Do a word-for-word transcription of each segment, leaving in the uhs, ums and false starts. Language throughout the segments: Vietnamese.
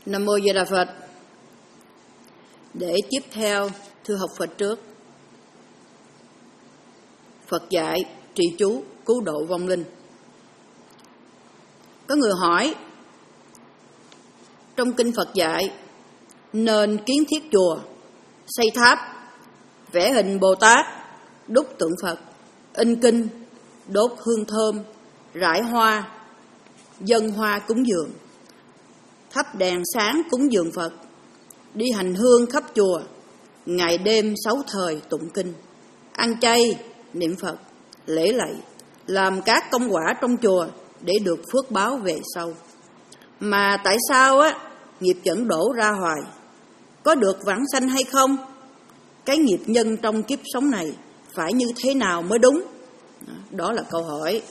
Nam Mô Di Đà Phật. Để tiếp theo, thưa học Phật trước, Phật dạy trì chú cứu độ vong linh. Có người hỏi, trong kinh Phật dạy nên kiến thiết chùa, xây tháp, vẽ hình Bồ Tát, đúc tượng Phật, in kinh, đốt hương thơm, rải hoa, dâng hoa cúng dường, thắp đèn sáng cúng dường Phật, đi hành hương khắp chùa, ngày đêm sáu thời tụng kinh, ăn chay, niệm Phật, lễ lạy, làm các công quả trong chùa để được phước báo về sau. Mà tại sao á nghiệp vẫn đổ ra hoài? Có được vãng sanh hay không? Cái nghiệp nhân trong kiếp sống này phải như thế nào mới đúng? Đó là câu hỏi.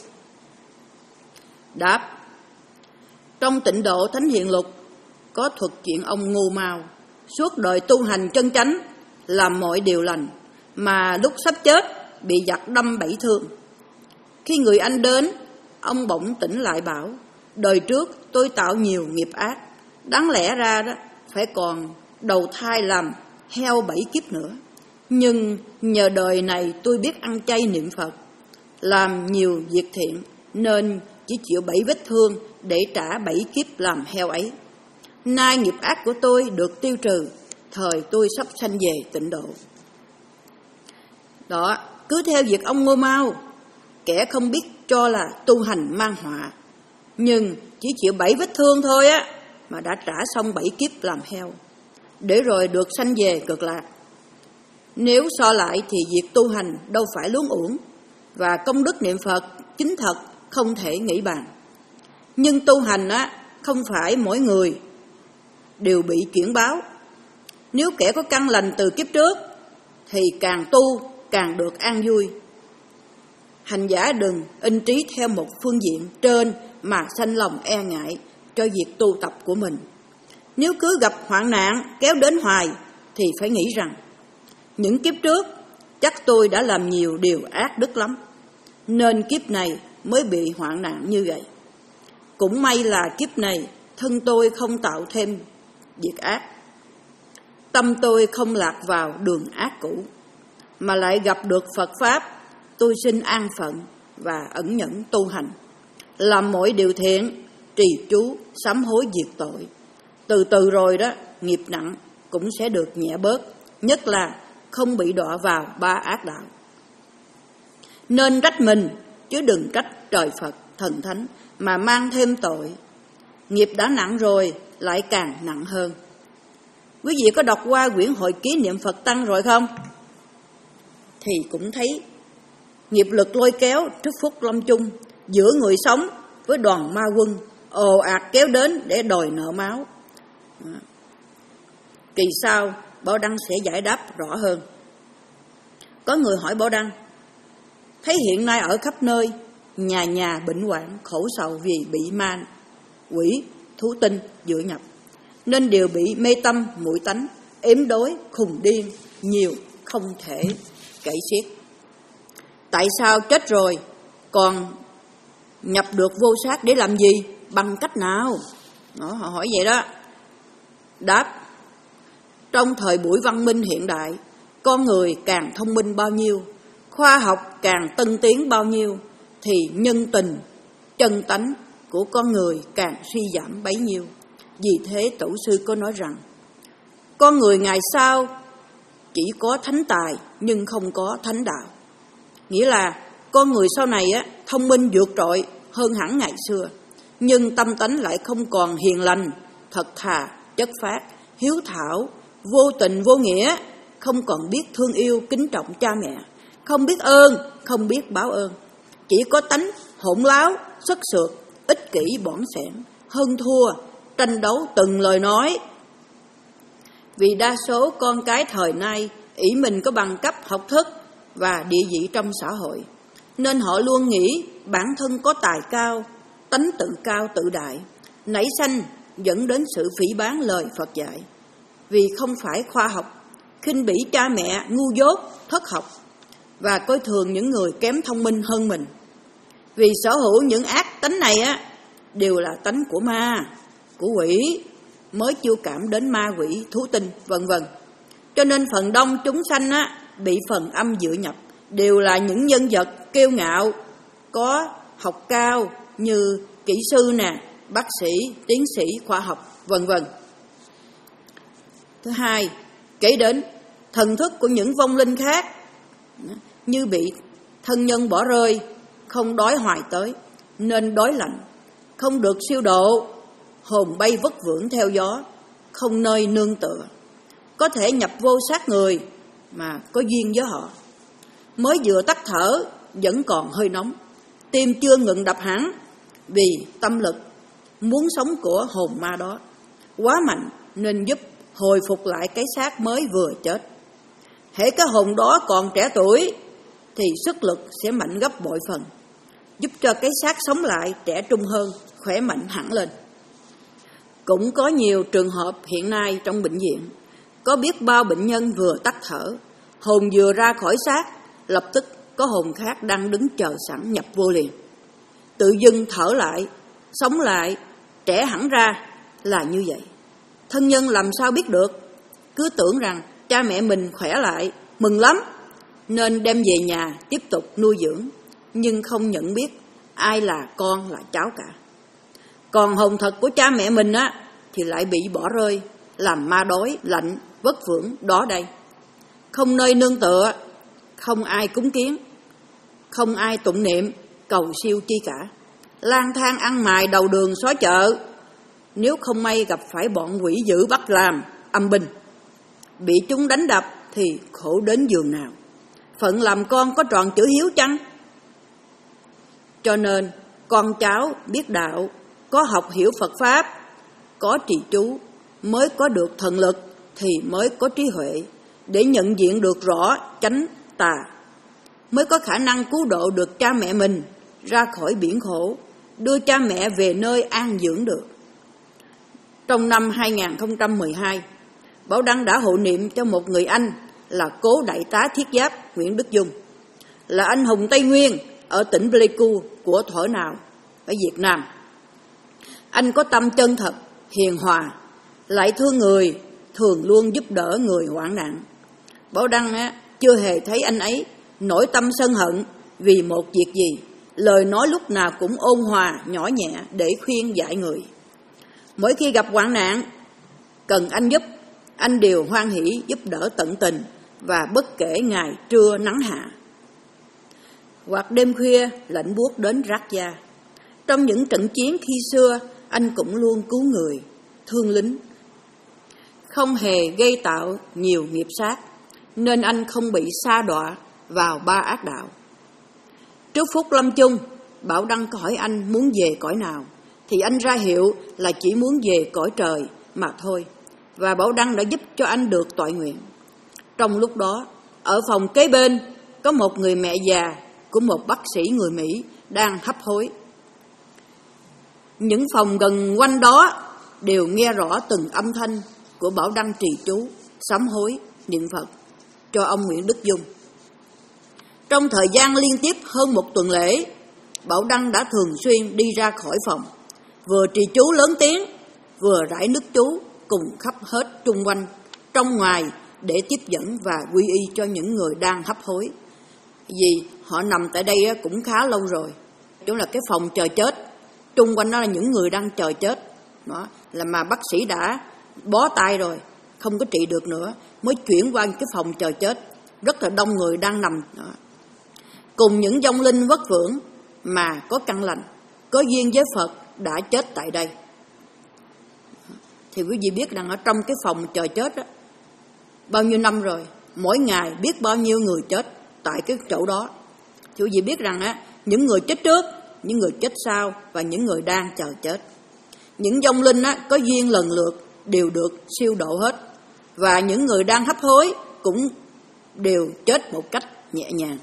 Đáp: trong Tịnh Độ Thánh Hiện Lục có thuật chuyện ông Ngô Mao suốt đời tu hành chân chánh, làm mọi điều lành, mà lúc sắp chết bị giặc đâm bảy thương. Khi người anh đến, ông bỗng tỉnh lại bảo: đời trước tôi tạo nhiều nghiệp ác, đáng lẽ ra đó phải còn đầu thai làm heo bảy kiếp nữa. Nhưng nhờ đời này tôi biết ăn chay niệm Phật, làm nhiều việc thiện, nên chỉ chịu bảy vết thương để trả bảy kiếp làm heo ấy. Nay nghiệp ác của tôi được tiêu trừ, thời tôi sắp sanh về Tịnh Độ. Đó, cứ theo việc ông Ngô Mao, kẻ không biết cho là tu hành mang họa, nhưng chỉ chịu bảy vết thương thôi á mà đã trả xong bảy kiếp làm heo, để rồi được sanh về Cực Lạc. Nếu so lại thì việc tu hành đâu phải luống uổng, và công đức niệm Phật chính thật không thể nghĩ bàn. Nhưng tu hành á không phải mỗi người đều bị chuyển báo. Nếu kẻ có căn lành từ kiếp trước thì càng tu càng được an vui. Hành giả đừng in trí theo một phương diện trên mà sanh lòng e ngại cho việc tu tập của mình. Nếu cứ gặp hoạn nạn kéo đến hoài thì phải nghĩ rằng những kiếp trước chắc tôi đã làm nhiều điều ác đức lắm, nên kiếp này mới bị hoạn nạn như vậy. Cũng may là kiếp này thân tôi không tạo thêm việc ác, tâm tôi không lạc vào đường ác cũ, mà lại gặp được Phật Pháp. Tôi xin an phận và ẩn nhẫn tu hành, làm mọi điều thiện, trì chú, sám hối diệt tội. Từ từ rồi đó, nghiệp nặng cũng sẽ được nhẹ bớt, nhất là không bị đọa vào ba ác đạo. Nên trách mình chứ đừng trách trời Phật thần thánh mà mang thêm tội. Nghiệp đã nặng rồi lại càng nặng hơn. Quý vị có đọc qua quyển Hội Ký Niệm Phật Tăng rồi không? Thì cũng thấy nghiệp lực lôi kéo trước phút lâm chung giữa người sống với đoàn ma quân ồ ạt kéo đến để đòi nợ máu. Kỳ sau Bảo Đăng sẽ giải đáp rõ hơn. Có người hỏi Bảo Đăng, thấy hiện nay ở khắp nơi nhà nhà bệnh hoạn khổ sầu vì bị ma quỷ thú tinh dựa nhập, nên đều bị mê tâm muội tánh, ếm đói khùng điên nhiều không thể kể xiết. Tại sao chết rồi còn nhập được vô xác để làm gì, bằng cách nào? Đó, họ hỏi vậy đó. Đáp: trong thời buổi văn minh hiện đại, con người càng thông minh bao nhiêu, khoa học càng tân tiến bao nhiêu, thì nhân tình, chân tánh của con người càng suy giảm bấy nhiêu. Vì thế Tổ sư có nói rằng, con người ngày sau chỉ có thánh tài nhưng không có thánh đạo. Nghĩa là con người sau này á, thông minh vượt trội hơn hẳn ngày xưa, nhưng tâm tánh lại không còn hiền lành, thật thà, chất phác, hiếu thảo, vô tình vô nghĩa, không còn biết thương yêu kính trọng cha mẹ, không biết ơn, không biết báo ơn, chỉ có tánh hỗn láo, sức sượt, ích kỷ bỏn sẻn, hơn thua, tranh đấu từng lời nói. Vì đa số con cái thời nay ỷ mình có bằng cấp học thức và địa vị trong xã hội, nên họ luôn nghĩ bản thân có tài cao, tánh tự cao tự đại, nảy sanh dẫn đến sự phỉ báng lời Phật dạy. Vì không phải khoa học, khinh bỉ cha mẹ ngu dốt, thất học và coi thường những người kém thông minh hơn mình. Vì sở hữu những ác tánh này á đều là tánh của ma, của quỷ, mới chiêu cảm đến ma quỷ, thú tinh, vân vân. Cho nên phần đông chúng sanh á, bị phần âm dựa nhập đều là những nhân vật kiêu ngạo, có học cao như kỹ sư nè, bác sĩ, tiến sĩ khoa học, vân vân. Thứ hai, kể đến thần thức của những vong linh khác như bị thân nhân bỏ rơi, không đói hoài tới nên đói lạnh, không được siêu độ, hồn bay vất vưởng theo gió, không nơi nương tựa, có thể nhập vô xác người mà có duyên với họ. Mới vừa tắt thở vẫn còn hơi nóng, tim chưa ngừng đập hẳn, vì tâm lực muốn sống của hồn ma đó quá mạnh nên giúp hồi phục lại cái xác mới vừa chết. Hễ cái hồn đó còn trẻ tuổi thì sức lực sẽ mạnh gấp bội phần, giúp cho cái xác sống lại trẻ trung hơn, khỏe mạnh hẳn lên. Cũng có nhiều trường hợp hiện nay trong bệnh viện, có biết bao bệnh nhân vừa tắt thở, hồn vừa ra khỏi xác, lập tức có hồn khác đang đứng chờ sẵn nhập vô liền. Tự dưng thở lại, sống lại, trẻ hẳn ra là như vậy. Thân nhân làm sao biết được, cứ tưởng rằng cha mẹ mình khỏe lại, mừng lắm, nên đem về nhà tiếp tục nuôi dưỡng, nhưng không nhận biết ai là con là cháu cả. Còn hồn thật của cha mẹ mình á thì lại bị bỏ rơi, làm ma đói, lạnh, vất vưởng đó đây. Không nơi nương tựa, không ai cúng kiến, không ai tụng niệm, cầu siêu chi cả. Lang thang ăn mài đầu đường xó chợ, nếu không may gặp phải bọn quỷ dữ bắt làm, âm binh, bị chúng đánh đập thì khổ đến giường nào. Phận làm con có tròn chữ hiếu chăng? Cho nên con cháu biết đạo, có học hiểu Phật Pháp, có trì chú, mới có được thần lực, thì mới có trí huệ để nhận diện được rõ chánh tà, mới có khả năng cứu độ được cha mẹ mình ra khỏi biển khổ, đưa cha mẹ về nơi an dưỡng được. Trong năm hai không một hai, Bảo Đăng đã hộ niệm cho một người anh là cố đại tá thiết giáp Nguyễn Đức Dung, là anh hùng Tây Nguyên ở tỉnh Pleiku của Thổ Nào ở Việt Nam. Anh có tâm chân thật, hiền hòa, lại thương người, thường luôn giúp đỡ người hoạn nạn. Bảo Đăng á, chưa hề thấy anh ấy nổi tâm sân hận vì một việc gì, lời nói lúc nào cũng ôn hòa, nhỏ nhẹ để khuyên dạy người. Mỗi khi gặp hoạn nạn cần anh giúp, anh đều hoan hỷ giúp đỡ tận tình và bất kể ngày trưa nắng hạ, hoặc đêm khuya lạnh buốt đến rát da. Trong những trận chiến khi xưa, anh cũng luôn cứu người, thương lính, không hề gây tạo nhiều nghiệp sát, nên anh không bị sa đọa vào ba ác đạo. Trước phút lâm chung, Bảo Đăng hỏi anh muốn về cõi nào, thì anh ra hiệu là chỉ muốn về cõi trời mà thôi, và Bảo Đăng đã giúp cho anh được toại nguyện. Trong lúc đó, ở phòng kế bên có một người mẹ già của một bác sĩ người Mỹ đang hấp hối. Những phòng gần quanh đó đều nghe rõ từng âm thanh của Bảo Đăng trì chú, sám hối, niệm Phật cho ông Nguyễn Đức Dung. Trong thời gian liên tiếp hơn một tuần lễ, Bảo Đăng đã thường xuyên đi ra khỏi phòng, vừa trì chú lớn tiếng, vừa rải nước chú cùng khắp hết chung quanh, trong ngoài để tiếp dẫn và quy y cho những người đang hấp hối. Vì họ nằm tại đây cũng khá lâu rồi, chỗ là cái phòng chờ chết, chung quanh đó là những người đang chờ chết. Đó, là mà bác sĩ đã bó tay rồi, không có trị được nữa, mới chuyển qua cái phòng chờ chết, rất là đông người đang nằm đó. Cùng những vong linh vất vưởng mà có căn lành, có duyên với Phật đã chết tại đây. Thì quý vị biết rằng ở trong cái phòng chờ chết đó, bao nhiêu năm rồi, mỗi ngày biết bao nhiêu người chết tại cái chỗ đó. Thì quý vị biết rằng á, những người chết trước, những người chết sau và những người đang chờ chết. Những vong linh á, có duyên lần lượt đều được siêu độ hết, và những người đang hấp hối cũng đều chết một cách nhẹ nhàng.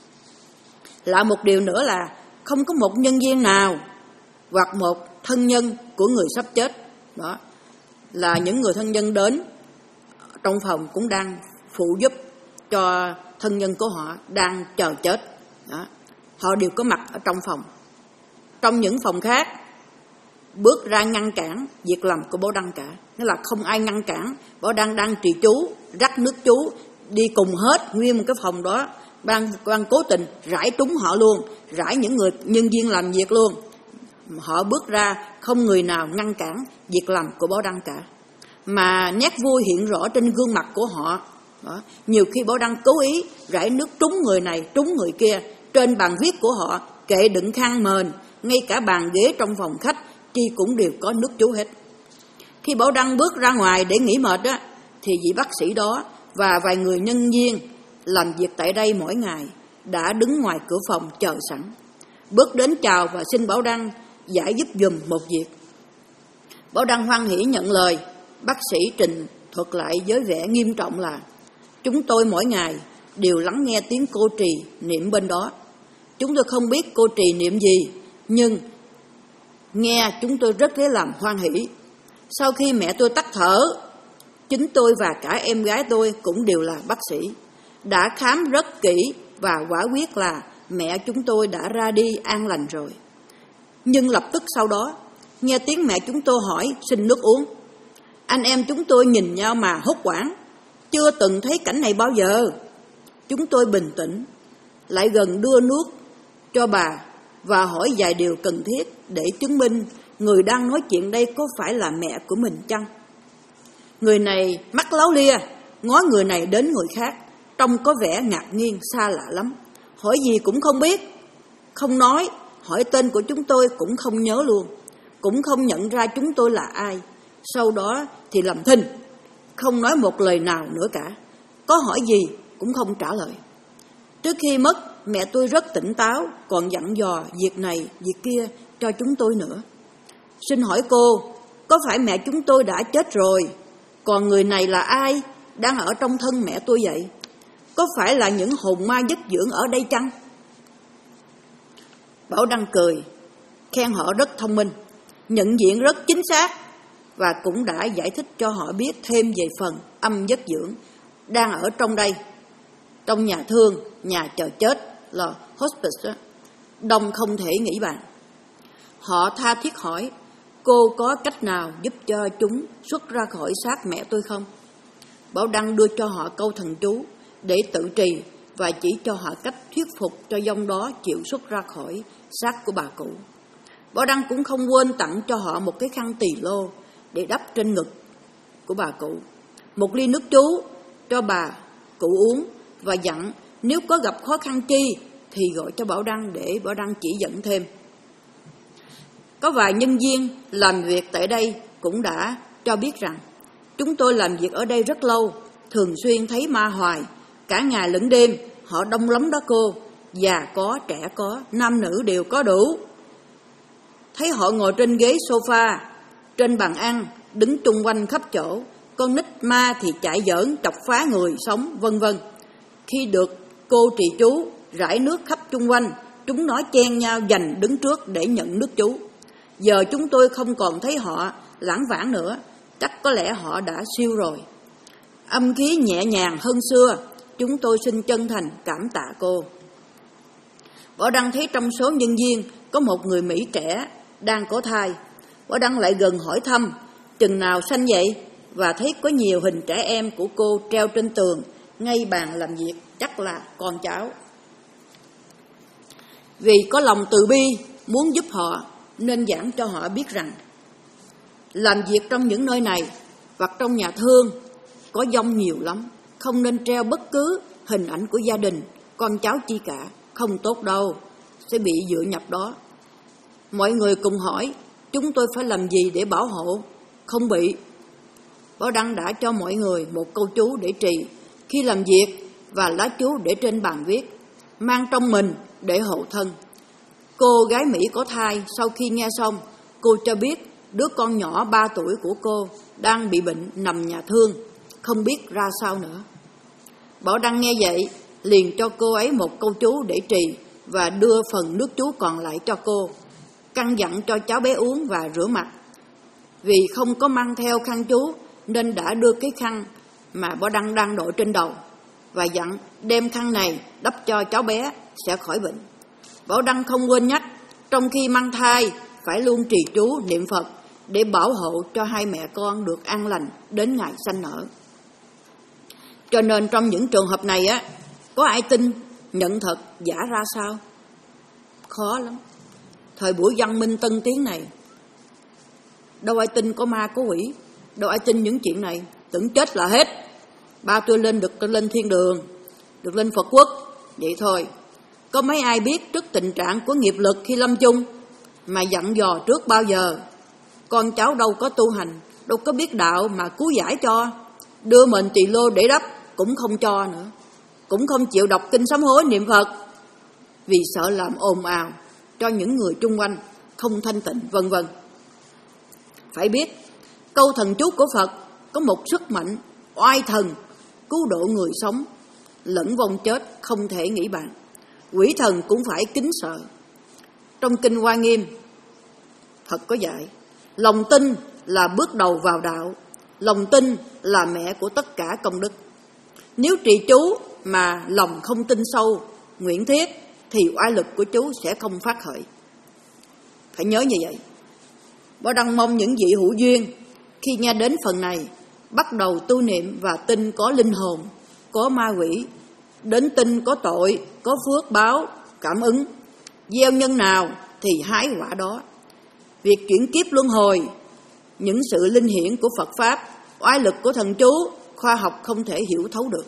Lạ một điều nữa là không có một nhân viên nào hoặc một thân nhân của người sắp chết đó, là những người thân nhân đến trong phòng cũng đang phụ giúp cho thân nhân của họ đang chờ chết đó. Họ đều có mặt ở trong phòng. Trong những phòng khác bước ra ngăn cản việc làm của Bảo Đăng cả. Nghĩa là không ai ngăn cản Bảo Đăng đang trì chú, rắc nước chú, đi cùng hết nguyên một cái phòng đó. Ban quan cố tình rải trúng họ luôn, rải những người nhân viên làm việc luôn. Họ bước ra, không người nào ngăn cản việc làm của Bảo Đăng cả. Mà nét vui hiện rõ trên gương mặt của họ. Đó. Nhiều khi Bảo Đăng cố ý rải nước trúng người này, trúng người kia. Trên bàn viết của họ, kệ đựng khăn mền, ngay cả bàn ghế trong phòng khách chi cũng đều có nước chú hết. Khi Bảo Đăng bước ra ngoài để nghỉ mệt á, thì vị bác sĩ đó và vài người nhân viên làm việc tại đây mỗi ngày đã đứng ngoài cửa phòng chờ sẵn. Bước đến chào và xin Bảo Đăng giải giúp giùm một việc. Bảo Đăng hoan hỉ nhận lời. Bác sĩ trình thuật lại với vẻ nghiêm trọng là: chúng tôi mỗi ngày đều lắng nghe tiếng cô trì niệm bên đó. Chúng tôi không biết cô trì niệm gì, nhưng nghe chúng tôi rất lấy làm hoan hỉ. Sau khi mẹ tôi tắt thở, chính tôi và cả em gái tôi cũng đều là bác sĩ, đã khám rất kỹ và quả quyết là mẹ chúng tôi đã ra đi an lành rồi. Nhưng lập tức sau đó, nghe tiếng mẹ chúng tôi hỏi xin nước uống. Anh em chúng tôi nhìn nhau mà hốt hoảng, chưa từng thấy cảnh này bao giờ. Chúng tôi bình tĩnh, lại gần đưa nước cho bà và hỏi vài điều cần thiết để chứng minh người đang nói chuyện đây có phải là mẹ của mình chăng. Người này mắt láo lia, ngó người này đến người khác, trông có vẻ ngạc nhiên xa lạ lắm. Hỏi gì cũng không biết, không nói, hỏi tên của chúng tôi cũng không nhớ luôn, cũng không nhận ra chúng tôi là ai. Sau đó thì làm thinh, không nói một lời nào nữa cả, có hỏi gì cũng không trả lời. Trước khi mất, mẹ tôi rất tỉnh táo, còn dặn dò việc này, việc kia cho chúng tôi nữa. Xin hỏi cô, có phải mẹ chúng tôi đã chết rồi? Còn người này là ai, đang ở trong thân mẹ tôi vậy? Có phải là những hồn ma dứt dưỡng ở đây chăng? Bảo Đăng cười, khen họ rất thông minh, nhận diện rất chính xác, và cũng đã giải thích cho họ biết thêm về phần âm giấc dưỡng đang ở trong đây, trong nhà thương, nhà chờ chết là hospice đó. Đông không thể nghĩ bàn. Họ tha thiết hỏi, cô có cách nào giúp cho chúng xuất ra khỏi xác mẹ tôi không? Bảo Đăng đưa cho họ câu thần chú để tự trì và chỉ cho họ cách thuyết phục cho vong đó chịu xuất ra khỏi xác của bà cụ. Bảo Đăng cũng không quên tặng cho họ một cái khăn tỳ lô để đắp trên ngực của bà cụ, một ly nước chú cho bà cụ uống, và dặn nếu có gặp khó khăn chi thì gọi cho Bảo Đăng để Bảo Đăng chỉ dẫn thêm. Có vài nhân viên làm việc tại đây cũng đã cho biết rằng chúng tôi làm việc ở đây rất lâu, thường xuyên thấy ma hoài, cả ngày lẫn đêm, họ đông lắm đó cô, già có, trẻ có, nam nữ đều có đủ. Thấy họ ngồi trên ghế sofa, trên bàn ăn, đứng chung quanh khắp chỗ, con nít ma thì chạy giỡn, chọc phá người sống, vân vân. Khi được cô trì chú rải nước khắp chung quanh, chúng nói chen nhau giành đứng trước để nhận nước chú. Giờ chúng tôi không còn thấy họ lãng vãng nữa, chắc có lẽ họ đã siêu rồi. Âm khí nhẹ nhàng hơn xưa, chúng tôi xin chân thành cảm tạ cô. Bảo Đăng thấy trong số nhân viên có một người Mỹ trẻ đang có thai. Bảo Đăng lại gần hỏi thăm, chừng nào sanh vậy? Và thấy có nhiều hình trẻ em của cô treo trên tường, ngay bàn làm việc, chắc là con cháu. Vì có lòng từ bi, muốn giúp họ, nên giảng cho họ biết rằng làm việc trong những nơi này hoặc trong nhà thương có vong nhiều lắm, không nên treo bất cứ hình ảnh của gia đình, con cháu chi cả, không tốt đâu, sẽ bị dựa nhập đó. Mọi người cùng hỏi, chúng tôi phải làm gì để bảo hộ không bị? Bảo Đăng đã cho mọi người một câu chú để trì khi làm việc và lá chú để trên bàn viết, mang trong mình để hộ thân. Cô gái Mỹ có thai sau khi nghe xong, cô cho biết đứa con nhỏ ba tuổi của cô đang bị bệnh nằm nhà thương, không biết ra sao nữa. Bảo Đăng nghe vậy, liền cho cô ấy một câu chú để trì và đưa phần nước chú còn lại cho cô, căn dặn cho cháu bé uống và rửa mặt. Vì không có mang theo khăn chú nên đã đưa cái khăn mà Bảo Đăng đang đội trên đầu và dặn đem khăn này đắp cho cháu bé sẽ khỏi bệnh. Bảo Đăng không quên nhắc, trong khi mang thai phải luôn trì chú niệm Phật để bảo hộ cho hai mẹ con được an lành đến ngày sanh nở. Cho nên trong những trường hợp này á, có ai tin nhận thật giả ra sao? Khó lắm. Thời buổi văn minh tân tiến này, đâu ai tin có ma có quỷ, đâu ai tin những chuyện này, tưởng chết là hết. Ba tôi lên được lên thiên đường, được lên Phật quốc, vậy thôi. Có mấy ai biết trước tình trạng của nghiệp lực khi lâm chung mà dặn dò trước bao giờ? Con cháu đâu có tu hành, đâu có biết đạo mà cứu giải cho. Đưa mình tỳ lô để đắp cũng không cho nữa, cũng không chịu đọc kinh sám hối niệm Phật, vì sợ làm ồn ào cho những người chung quanh không thanh tịnh, vân vân. Phải biết câu thần chú của Phật có một sức mạnh oai thần cứu độ người sống lẫn vong chết không thể nghĩ bàn. Quỷ thần cũng phải kính sợ. Trong kinh Hoa Nghiêm, Phật có dạy lòng tin là bước đầu vào đạo, lòng tin là mẹ của tất cả công đức. Nếu trì chú mà lòng không tin sâu, nguyện thiết, thì oai lực của chú sẽ không phát khởi. Phải nhớ như vậy. Bảo Đăng mong những vị hữu duyên khi nghe đến phần này bắt đầu tu niệm và tin có linh hồn, có ma quỷ, đến tin có tội, có phước báo, cảm ứng. Gieo nhân nào thì hái quả đó. Việc chuyển kiếp luân hồi, những sự linh hiển của Phật Pháp, oai lực của thần chú, khoa học không thể hiểu thấu được.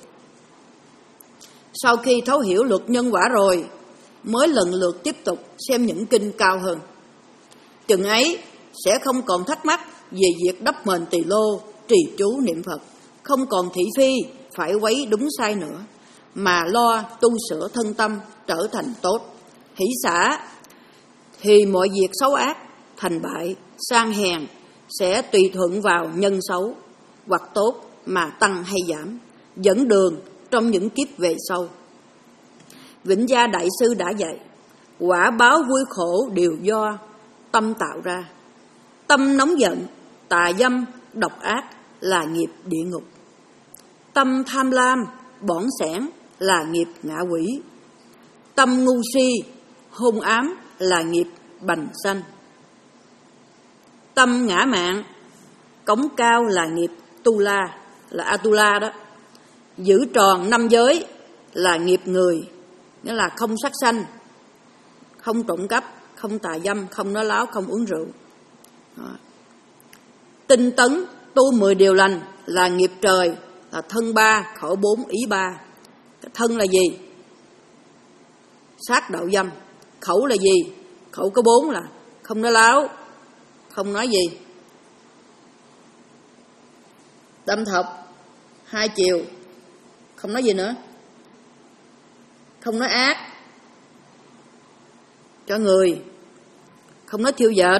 Sau khi thấu hiểu luật nhân quả rồi, mới lần lượt tiếp tục xem những kinh cao hơn. Chừng ấy sẽ không còn thắc mắc về việc đắp mền tỳ lô, trì chú niệm Phật, không còn thị phi phải quấy đúng sai nữa, mà lo tu sửa thân tâm trở thành tốt. Hỷ xả thì mọi việc xấu ác, thành bại, sang hèn sẽ tùy thuận vào nhân xấu hoặc tốt mà tăng hay giảm, dẫn đường trong những kiếp về sau. Vĩnh Gia Đại Sư đã dạy, quả báo vui khổ đều do tâm tạo ra. Tâm nóng giận, tà dâm, độc ác là nghiệp địa ngục. Tâm tham lam, bỏng sẻn là nghiệp ngạ quỷ. Tâm ngu si, hung ám là nghiệp bành sanh. Tâm ngã mạn, cống cao là nghiệp tu la, là Atula đó. Giữ tròn năm giới là nghiệp người, nghĩa là không sát sanh, không trộm cắp, không tà dâm, không nói láo, không uống rượu. Đó. Tinh tấn tu mười điều lành là nghiệp trời, là thân ba, khẩu bốn, ý ba. Cái thân là gì? Sát đạo dâm. Khẩu là gì? Khẩu có bốn là không nói láo, không nói gì, đâm thọc, hai chiều, không nói gì nữa, không nói ác cho người, không nói thiêu dệt.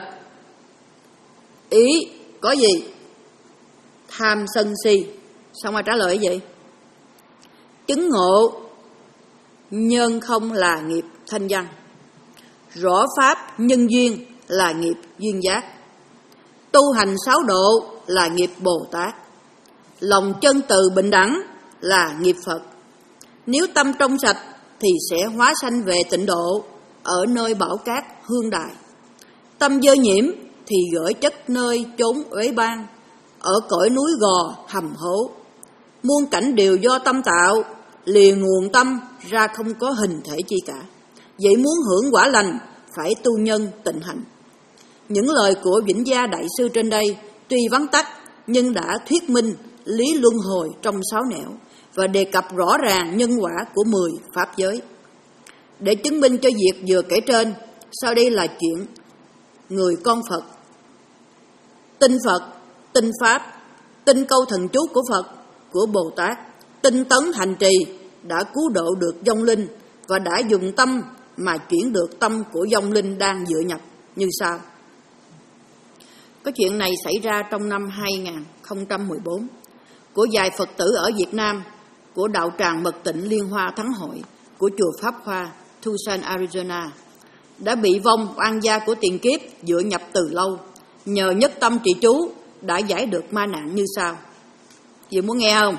Ý có gì? Tham sân si. Xong ai trả lời cái gì? Chứng ngộ nhân không là nghiệp thanh văn, rõ pháp nhân duyên là nghiệp duyên giác, tu hành sáu độ là nghiệp Bồ Tát, lòng chân từ bình đẳng là nghiệp Phật. Nếu tâm trong sạch thì sẽ hóa sanh về tịnh độ ở nơi bảo cát hương đài. Tâm dơ nhiễm thì gửi chất nơi chốn uế ban, ở cõi núi gò hầm hố. Muôn cảnh đều do tâm tạo, lìa nguồn tâm ra không có hình thể chi cả. Vậy muốn hưởng quả lành phải tu nhân tịnh hành. Những lời của Vĩnh Gia Đại Sư trên đây tuy vắn tắt nhưng đã thuyết minh lý luân hồi trong sáu nẻo và đề cập rõ ràng nhân quả của mười pháp giới. Để chứng minh cho việc vừa kể trên, sau đây là chuyện người con Phật tin Phật, tin Pháp, tin câu thần chú của Phật, của Bồ Tát, tinh tấn hành trì đã cứu độ được vong linh và đã dùng tâm mà chuyển được tâm của vong linh đang dự nhập như sau. Có chuyện này xảy ra trong năm hai không một bốn của vài Phật tử ở Việt Nam, của đạo tràng Mật Tịnh Liên Hoa Thắng Hội, của chùa Pháp Hoa, Tucson, Arizona, đã bị vong oan gia của tiền kiếp dự nhập từ lâu, nhờ nhất tâm trì chú đã giải được ma nạn như sau. Chị muốn nghe không?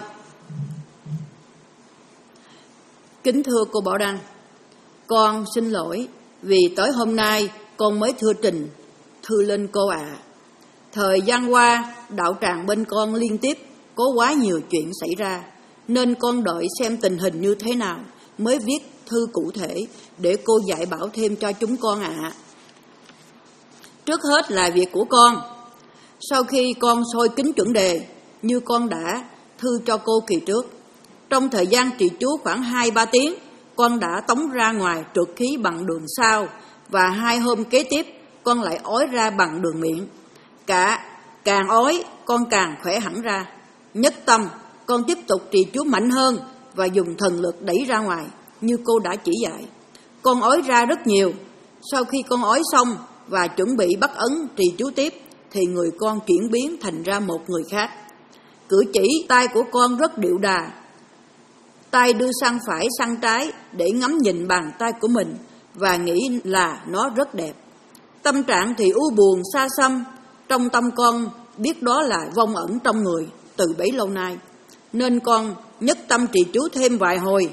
Kính thưa cô Bảo Đăng, con xin lỗi vì tới hôm nay con mới thưa trình Thưa lên cô ạ, à, thời gian qua đạo tràng bên con liên tiếp có quá nhiều chuyện xảy ra, nên con đợi xem tình hình như thế nào mới viết thư cụ thể để cô dạy bảo thêm cho chúng con ạ. À. Trước hết là việc của con. Sau khi con soi kính chuẩn đề như con đã thư cho cô kỳ trước, trong thời gian trì chú khoảng hai ba tiếng, con đã tống ra ngoài trượt khí bằng đường sau, và hai hôm kế tiếp con lại ói ra bằng đường miệng. Cả càng ói con càng khỏe hẳn ra. Nhất tâm con tiếp tục trì chú mạnh hơn và dùng thần lực đẩy ra ngoài như cô đã chỉ dạy. Con ói ra rất nhiều. Sau khi con ói xong và chuẩn bị bắt ấn trì chú tiếp thì người con chuyển biến thành ra một người khác. Cử chỉ tay của con rất điệu đà, tay đưa sang phải sang trái để ngắm nhìn bàn tay của mình và nghĩ là nó rất đẹp. Tâm trạng thì u buồn xa xăm. Trong tâm con biết đó là vong ẩn trong người từ bấy lâu nay, nên con nhất tâm trì chú thêm vài hồi.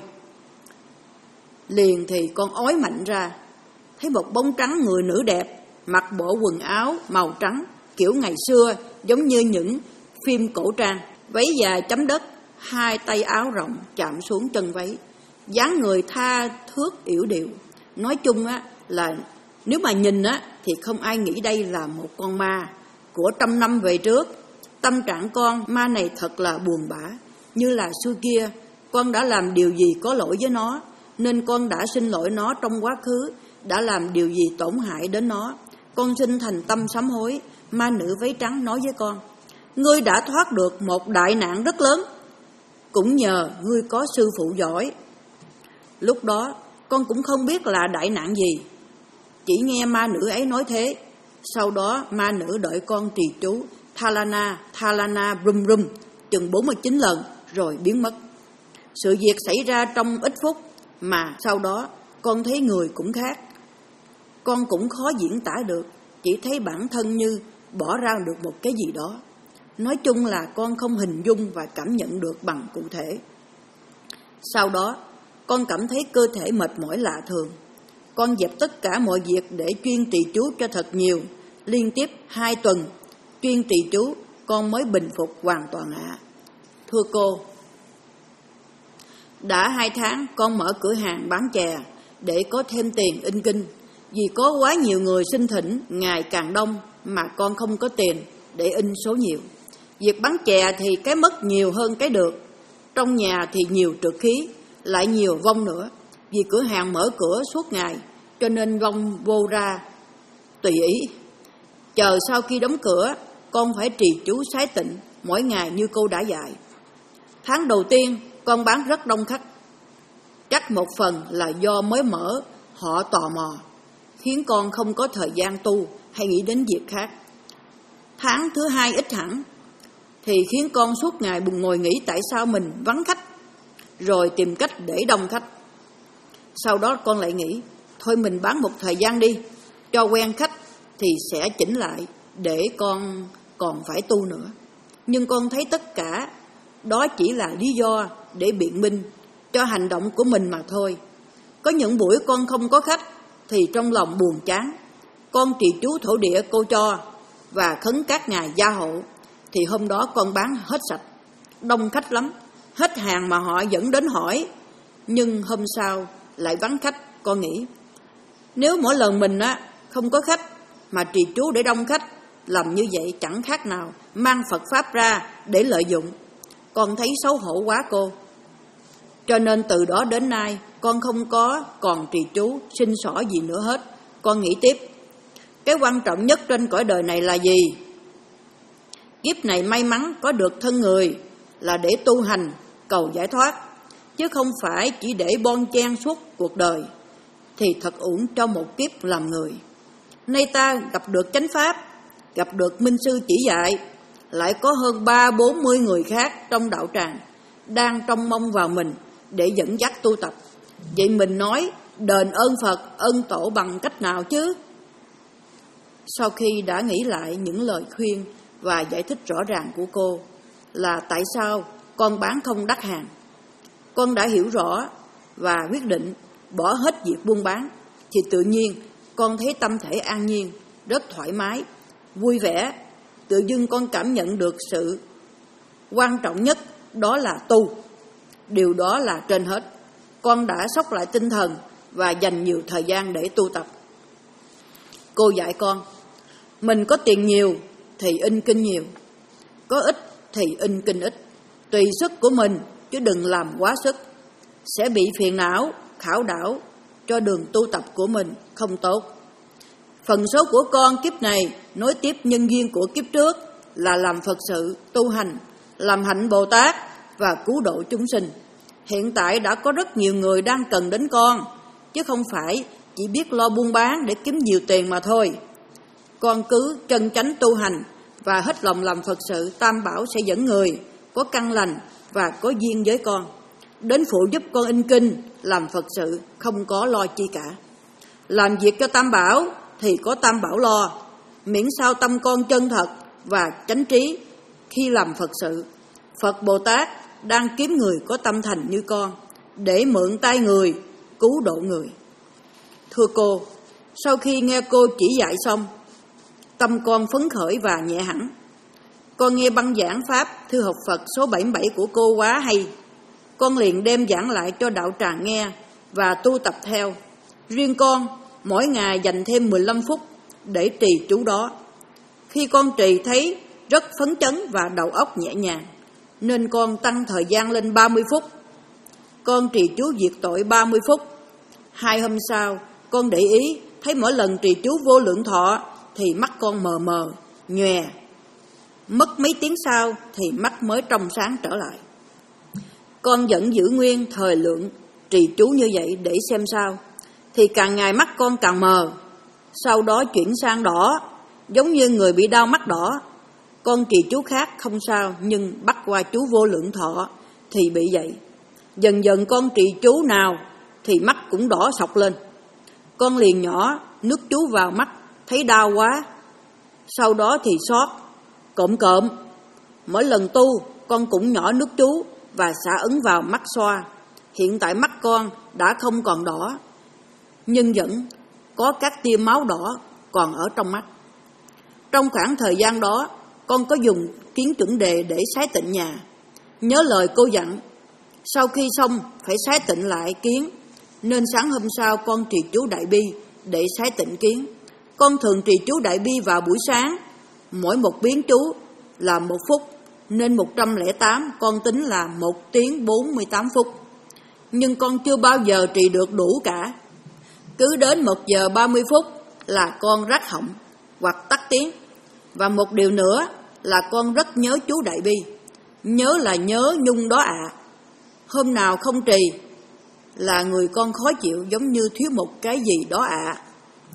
Liền thì con ói mạnh ra, thấy một bóng trắng người nữ đẹp, mặc bộ quần áo màu trắng kiểu ngày xưa, giống như những phim cổ trang, váy dài chấm đất, hai tay áo rộng chạm xuống chân váy, dáng người tha thước yểu điệu. Nói chung á là nếu mà nhìn á thì không ai nghĩ đây là một con ma của trăm năm về trước. Tâm trạng con ma này thật là buồn bã, như là xưa kia con đã làm điều gì có lỗi với nó, nên con đã xin lỗi nó trong quá khứ, đã làm điều gì tổn hại đến nó. Con xin thành tâm sám hối. Ma nữ váy trắng nói với con: ngươi đã thoát được một đại nạn rất lớn, cũng nhờ ngươi có sư phụ giỏi. Lúc đó con cũng không biết là đại nạn gì, chỉ nghe ma nữ ấy nói thế. Sau đó ma nữ đợi con trì chú Thalana, Thalana, Brum Brum chừng bốn mươi chín lần rồi biến mất. Sự việc xảy ra trong ít phút, mà sau đó con thấy người cũng khác. Con cũng khó diễn tả được, chỉ thấy bản thân như bỏ ra được một cái gì đó. Nói chung là con không hình dung và cảm nhận được bằng cụ thể. Sau đó con cảm thấy cơ thể mệt mỏi lạ thường. Con dẹp tất cả mọi việc để chuyên trì chú cho thật nhiều. Liên tiếp hai tuần chuyên trì chú, con mới bình phục hoàn toàn ạ. À. Thưa cô, đã hai tháng con mở cửa hàng bán chè để có thêm tiền in kinh. Vì có quá nhiều người xin thỉnh ngày càng đông mà con không có tiền để in số nhiều. Việc bán chè thì cái mất nhiều hơn cái được. Trong nhà thì nhiều trượt khí, lại nhiều vong nữa. Vì cửa hàng mở cửa suốt ngày, cho nên vong vô ra tùy ý. Chờ sau khi đóng cửa, con phải trì chú sái tịnh mỗi ngày như cô đã dạy. Tháng đầu tiên con bán rất đông khách. Chắc một phần là do mới mở họ tò mò, khiến con không có thời gian tu hay nghĩ đến việc khác. Tháng thứ hai ít hẳn, thì khiến con suốt ngày buồn ngồi nghĩ tại sao mình vắng khách, rồi tìm cách để đông khách. Sau đó con lại nghĩ, thôi mình bán một thời gian đi, cho quen khách thì sẽ chỉnh lại để con còn phải tu nữa. Nhưng con thấy tất cả đó chỉ là lý do để biện minh cho hành động của mình mà thôi. Có những buổi con không có khách thì trong lòng buồn chán, con trì chú thổ địa cô cho và khấn các ngài gia hộ, thì hôm đó con bán hết sạch, đông khách lắm, hết hàng mà họ dẫn đến hỏi. Nhưng hôm sau lại vắng khách, con nghĩ nếu mỗi lần mình á không có khách mà trì chú để đông khách, làm như vậy chẳng khác nào mang Phật Pháp ra để lợi dụng. Con thấy xấu hổ quá cô. Cho nên từ đó đến nay con không có còn trì chú xin xỏ gì nữa hết. Con nghĩ tiếp, cái quan trọng nhất trên cõi đời này là gì? Kiếp này may mắn có được thân người là để tu hành cầu giải thoát, chứ không phải chỉ để bon chen suốt cuộc đời, thì thật uổng cho một kiếp làm người. Nay ta gặp được chánh pháp, gặp được minh sư chỉ dạy, lại có hơn ba bốn mươi người khác trong đạo tràng đang trông mong vào mình để dẫn dắt tu tập. Vậy mình nói đền ơn Phật, ơn tổ bằng cách nào chứ? Sau khi đã nghĩ lại những lời khuyên và giải thích rõ ràng của cô là tại sao con bán không đắt hàng, con đã hiểu rõ và quyết định bỏ hết việc buôn bán, thì tự nhiên con thấy tâm thể an nhiên, rất thoải mái, vui vẻ. Tự dưng con cảm nhận được sự quan trọng nhất, đó là tu. Điều đó là trên hết. Con đã xốc lại tinh thần và dành nhiều thời gian để tu tập. Cô dạy con, mình có tiền nhiều thì in kinh nhiều, có ít thì in kinh ít. Tùy sức của mình chứ đừng làm quá sức, sẽ bị phiền não, khảo đảo cho đường tu tập của mình không tốt. Phần số của con kiếp này nối tiếp nhân duyên của kiếp trước là làm Phật sự, tu hành, làm hạnh Bồ Tát và cứu độ chúng sinh. Hiện tại đã có rất nhiều người đang cần đến con, chứ không phải chỉ biết lo buôn bán để kiếm nhiều tiền mà thôi. Con cứ chân chánh tu hành và hết lòng làm Phật sự, Tam Bảo sẽ dẫn người có căn lành và có duyên với con đến phụ giúp con in kinh, làm Phật sự, không có lo chi cả. Làm việc cho Tam Bảo thì có Tam Bảo lo, miễn sao tâm con chân thật và chánh trí khi làm Phật sự. Phật Bồ Tát đang kiếm người có tâm thành như con để mượn tay người cứu độ người. Thưa cô, sau khi nghe cô chỉ dạy xong, tâm con phấn khởi và nhẹ hẳn. Con nghe băng giảng Pháp Thư học Phật số bảy mươi bảy của cô quá hay. Con liền đem giảng lại cho đạo tràng nghe và tu tập theo. Riêng con, mỗi ngày dành thêm mười lăm phút để trì chú đó. Khi con trì thấy rất phấn chấn và đầu óc nhẹ nhàng, nên con tăng thời gian lên ba mươi phút. Con trì chú diệt tội ba mươi phút. Hai hôm sau, con để ý thấy mỗi lần trì chú Vô Lượng Thọ thì mắt con mờ mờ, nhòe. Mất mấy tiếng sau thì mắt mới trong sáng trở lại. Con vẫn giữ nguyên thời lượng trì chú như vậy để xem sao. Thì càng ngày mắt con càng mờ, sau đó chuyển sang đỏ, giống như người bị đau mắt đỏ. Con trì chú khác không sao, nhưng bắt qua chú Vô Lượng Thọ thì bị vậy. Dần dần con trì chú nào thì mắt cũng đỏ sọc lên. Con liền nhỏ nước chú vào mắt, thấy đau quá. Sau đó thì xót, cộm cộm. Mỗi lần tu con cũng nhỏ nước chú và xả ấn vào mắt xoa. Hiện tại mắt con đã không còn đỏ, nhưng vẫn có các tia máu đỏ còn ở trong mắt. Trong khoảng thời gian đó, con có dùng kiến chuẩn đề để sái tịnh nhà. Nhớ lời cô dặn, sau khi xong phải sái tịnh lại kiến, nên sáng hôm sau con trì chú Đại Bi để sái tịnh kiến. Con thường trì chú Đại Bi vào buổi sáng, mỗi một biến chú là một phút, nên một trăm lẻ tám con tính là một tiếng bốn mươi tám phút. Nhưng con chưa bao giờ trì được đủ cả. Cứ đến một giờ ba mươi phút là con rát họng hoặc tắt tiếng. Và một điều nữa là con rất nhớ chú Đại Bi. Nhớ là nhớ nhung đó ạ. À. Hôm nào không trì là người con khó chịu, giống như thiếu một cái gì đó ạ. À.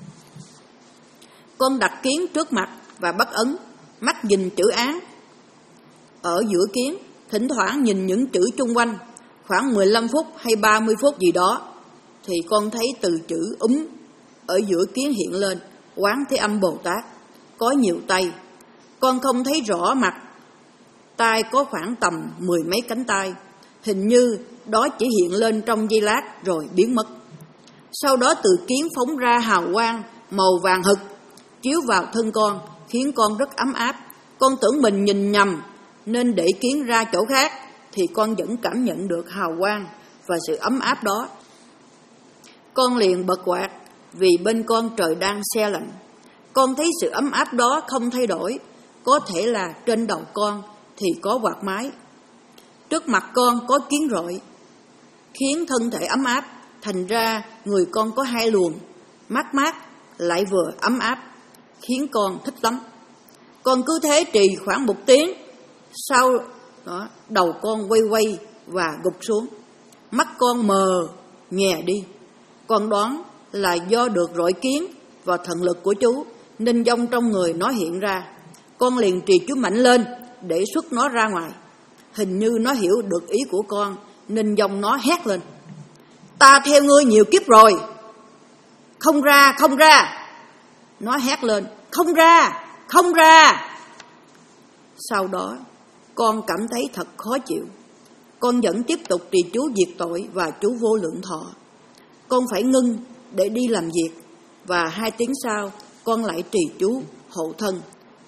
Con đặt kiến trước mặt và bắt ấn, mắt nhìn chữ án ở giữa kiến, thỉnh thoảng nhìn những chữ chung quanh. Khoảng mười lăm phút hay ba mươi phút gì đó thì con thấy từ chữ úm ở giữa kiến hiện lên, Quán Thế Âm Bồ Tát, có nhiều tay. Con không thấy rõ mặt, tay có khoảng tầm mười mấy cánh tay. Hình như đó chỉ hiện lên trong giây lát rồi biến mất. Sau đó từ kiến phóng ra hào quang màu vàng hực chiếu vào thân con, khiến con rất ấm áp. Con tưởng mình nhìn nhầm nên để kiến ra chỗ khác, thì con vẫn cảm nhận được hào quang và sự ấm áp đó. Con liền bật quạt vì bên con trời đang se lạnh. Con thấy sự ấm áp đó không thay đổi. Có thể là trên đầu con thì có quạt máy. Trước mặt con có kiến rọi, khiến thân thể ấm áp. Thành ra người con có hai luồng, mát mát lại vừa ấm áp, khiến con thích lắm. Con cứ thế trì khoảng một tiếng. Sau đó đầu con quay quay và gục xuống, mắt con mờ nhè đi. Con đoán là do được rọi kiến và thần lực của chú, nên vong trong người nó hiện ra. Con liền trì chú mạnh lên để xuất nó ra ngoài. Hình như nó hiểu được ý của con, nên vong nó hét lên: "Ta theo ngươi nhiều kiếp rồi, không ra, không ra." Nó hét lên: "Không ra, không ra." Sau đó con cảm thấy thật khó chịu. Con vẫn tiếp tục trì chú diệt tội và chú Vô Lượng Thọ. Con phải ngưng để đi làm việc, và hai tiếng sau con lại trì chú hộ thân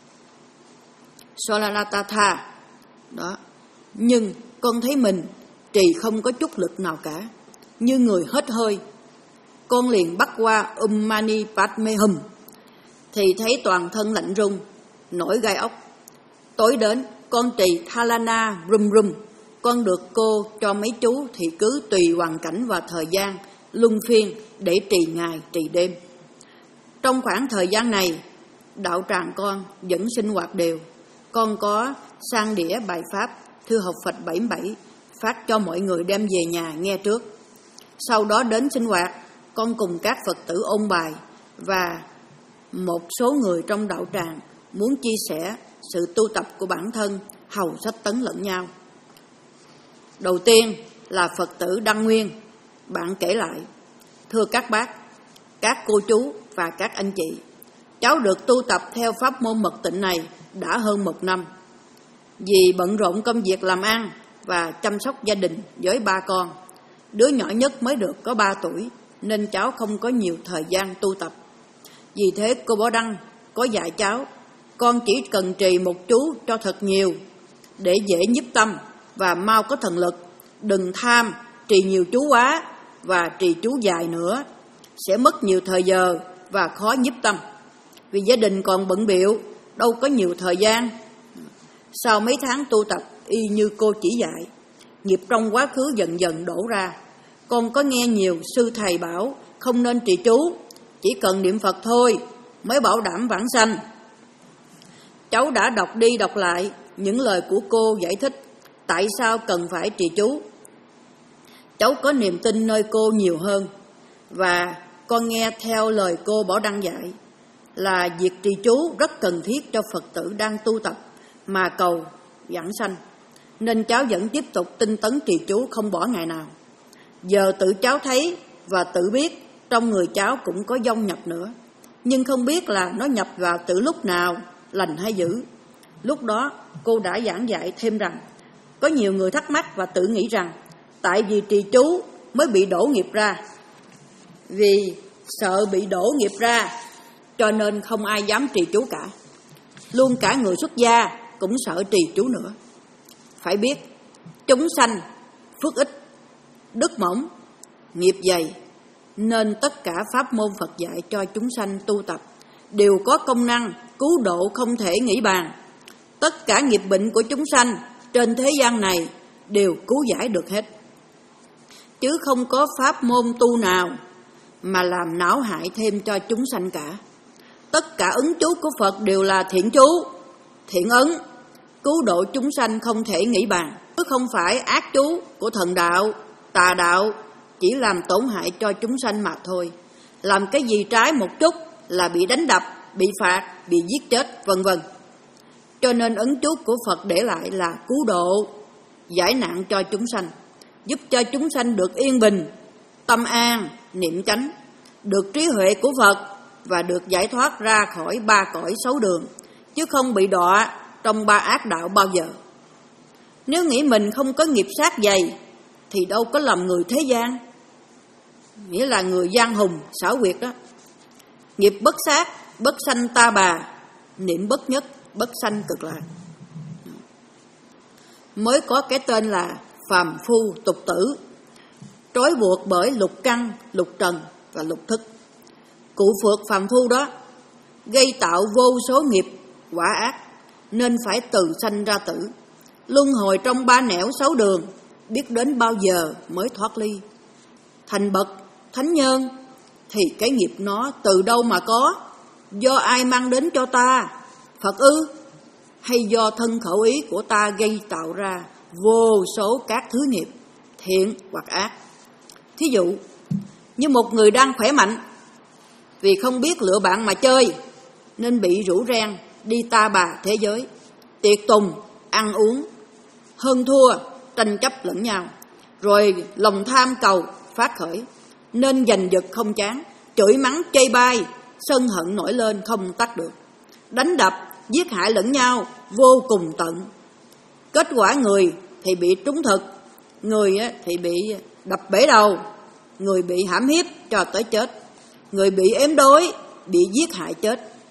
Solalatha đó. Nhưng con thấy mình trì không có chút lực nào cả, như người hết hơi. Con liền bắt qua Um Mani Padme Hum, thì thấy toàn thân lạnh run, nổi gai ốc. Tối đến, con trì Thalana Rum Rum. Con được cô cho mấy chú thì cứ tùy hoàn cảnh và thời gian luân phiên để trì ngày trì đêm. Trong khoảng thời gian này, đạo tràng con vẫn sinh hoạt đều. Con có sang đĩa bài pháp Thư học Phật bảy mươi bảy phát cho mọi người đem về nhà nghe trước. Sau đó đến sinh hoạt, con cùng các Phật tử ôn bài, và một số người trong đạo tràng muốn chia sẻ sự tu tập của bản thân, hầu sách tấn lẫn nhau. Đầu tiên là Phật tử Đăng Nguyên. Bạn kể lại: thưa các bác, các cô chú và các anh chị, cháu được tu tập theo pháp môn mật tịnh này đã hơn một năm. Vì bận rộn công việc làm ăn và chăm sóc gia đình với ba con, đứa nhỏ nhất mới được có ba tuổi, nên cháu không có nhiều thời gian tu tập. Vì thế cô Bảo Đăng có dạy cháu, con chỉ cần trì một chú cho thật nhiều để dễ nhiếp tâm và mau có thần lực. Đừng tham trì nhiều chú quá và trì chú dài nữa, sẽ mất nhiều thời giờ và khó nhiếp tâm. Vì gia đình còn bận bịu, đâu có nhiều thời gian. Sau mấy tháng tu tập y như cô chỉ dạy, nghiệp trong quá khứ dần dần đổ ra. Con có nghe nhiều sư thầy bảo không nên trì chú, chỉ cần niệm Phật thôi mới bảo đảm vãng sanh. Cháu đã đọc đi đọc lại những lời của cô giải thích tại sao cần phải trì chú. Cháu có niềm tin nơi cô nhiều hơn, và con nghe theo lời cô Bảo Đăng dạy là việc trì chú rất cần thiết cho Phật tử đang tu tập mà cầu vãng sanh, nên cháu vẫn tiếp tục tinh tấn trì chú không bỏ ngày nào. Giờ tự cháu thấy và tự biết trong người cháu cũng có vong nhập nữa, nhưng không biết là nó nhập vào từ lúc nào, lành hay dữ. Lúc đó cô đã giảng dạy thêm rằng có nhiều người thắc mắc và tự nghĩ rằng tại vì trì chú mới bị đổ nghiệp ra. Vì sợ bị đổ nghiệp ra cho nên không ai dám trì chú cả. Luôn cả người xuất gia cũng sợ trì chú nữa. Phải biết chúng sanh phước ít, đức mỏng, nghiệp dày, nên tất cả pháp môn Phật dạy cho chúng sanh tu tập đều có công năng cứu độ không thể nghĩ bàn. Tất cả nghiệp bệnh của chúng sanh trên thế gian này đều cứu giải được hết, chứ không có pháp môn tu nào mà làm não hại thêm cho chúng sanh cả. Tất cả ứng chú của Phật đều là thiện chú, thiện ấn, cứu độ chúng sanh không thể nghĩ bàn, chứ không phải ác chú của thần đạo, tà đạo, chỉ làm tổn hại cho chúng sanh mà thôi. Làm cái gì trái một chút là bị đánh đập, bị phạt, bị giết chết, vân vân. Cho nên ấn chú của Phật để lại là cứu độ, giải nạn cho chúng sanh, giúp cho chúng sanh được yên bình, tâm an, niệm chánh, được trí huệ của Phật và được giải thoát ra khỏi ba cõi xấu đường, chứ không bị đọa trong ba ác đạo bao giờ. Nếu nghĩ mình không có nghiệp sát dày thì đâu có làm người thế gian, nghĩa là người gian hùng, xảo quyệt đó. Nghiệp bất sát, bất sanh ta bà, niệm bất nhất, bất sanh cực lạc, mới có cái tên là phàm phu tục tử, trói buộc bởi lục căn, lục trần và lục thức. Cụ phượt phàm phu đó gây tạo vô số nghiệp quả ác, nên phải từ sanh ra tử, luân hồi trong ba nẻo sáu đường, biết đến bao giờ mới thoát ly. Thành bậc thánh nhân thì cái nghiệp nó từ đâu mà có? Do ai mang đến cho ta? Phật ư? Hay do thân khẩu ý của ta gây tạo ra vô số các thứ nghiệp, thiện hoặc ác? Thí dụ như một người đang khỏe mạnh, vì không biết lựa bạn mà chơi nên bị rủ ren đi ta bà thế giới, tiệc tùng, ăn uống, hơn thua, tranh chấp lẫn nhau, rồi lòng tham cầu phát khởi, nên giành giật không chán, chửi mắng chê bai, sân hận nổi lên không tắt được, đánh đập, giết hại lẫn nhau vô cùng tận. Kết quả người thì bị trúng thực, người thì bị đập bể đầu, người bị hãm hiếp cho tới chết, người bị ếm đói, bị giết hại chết.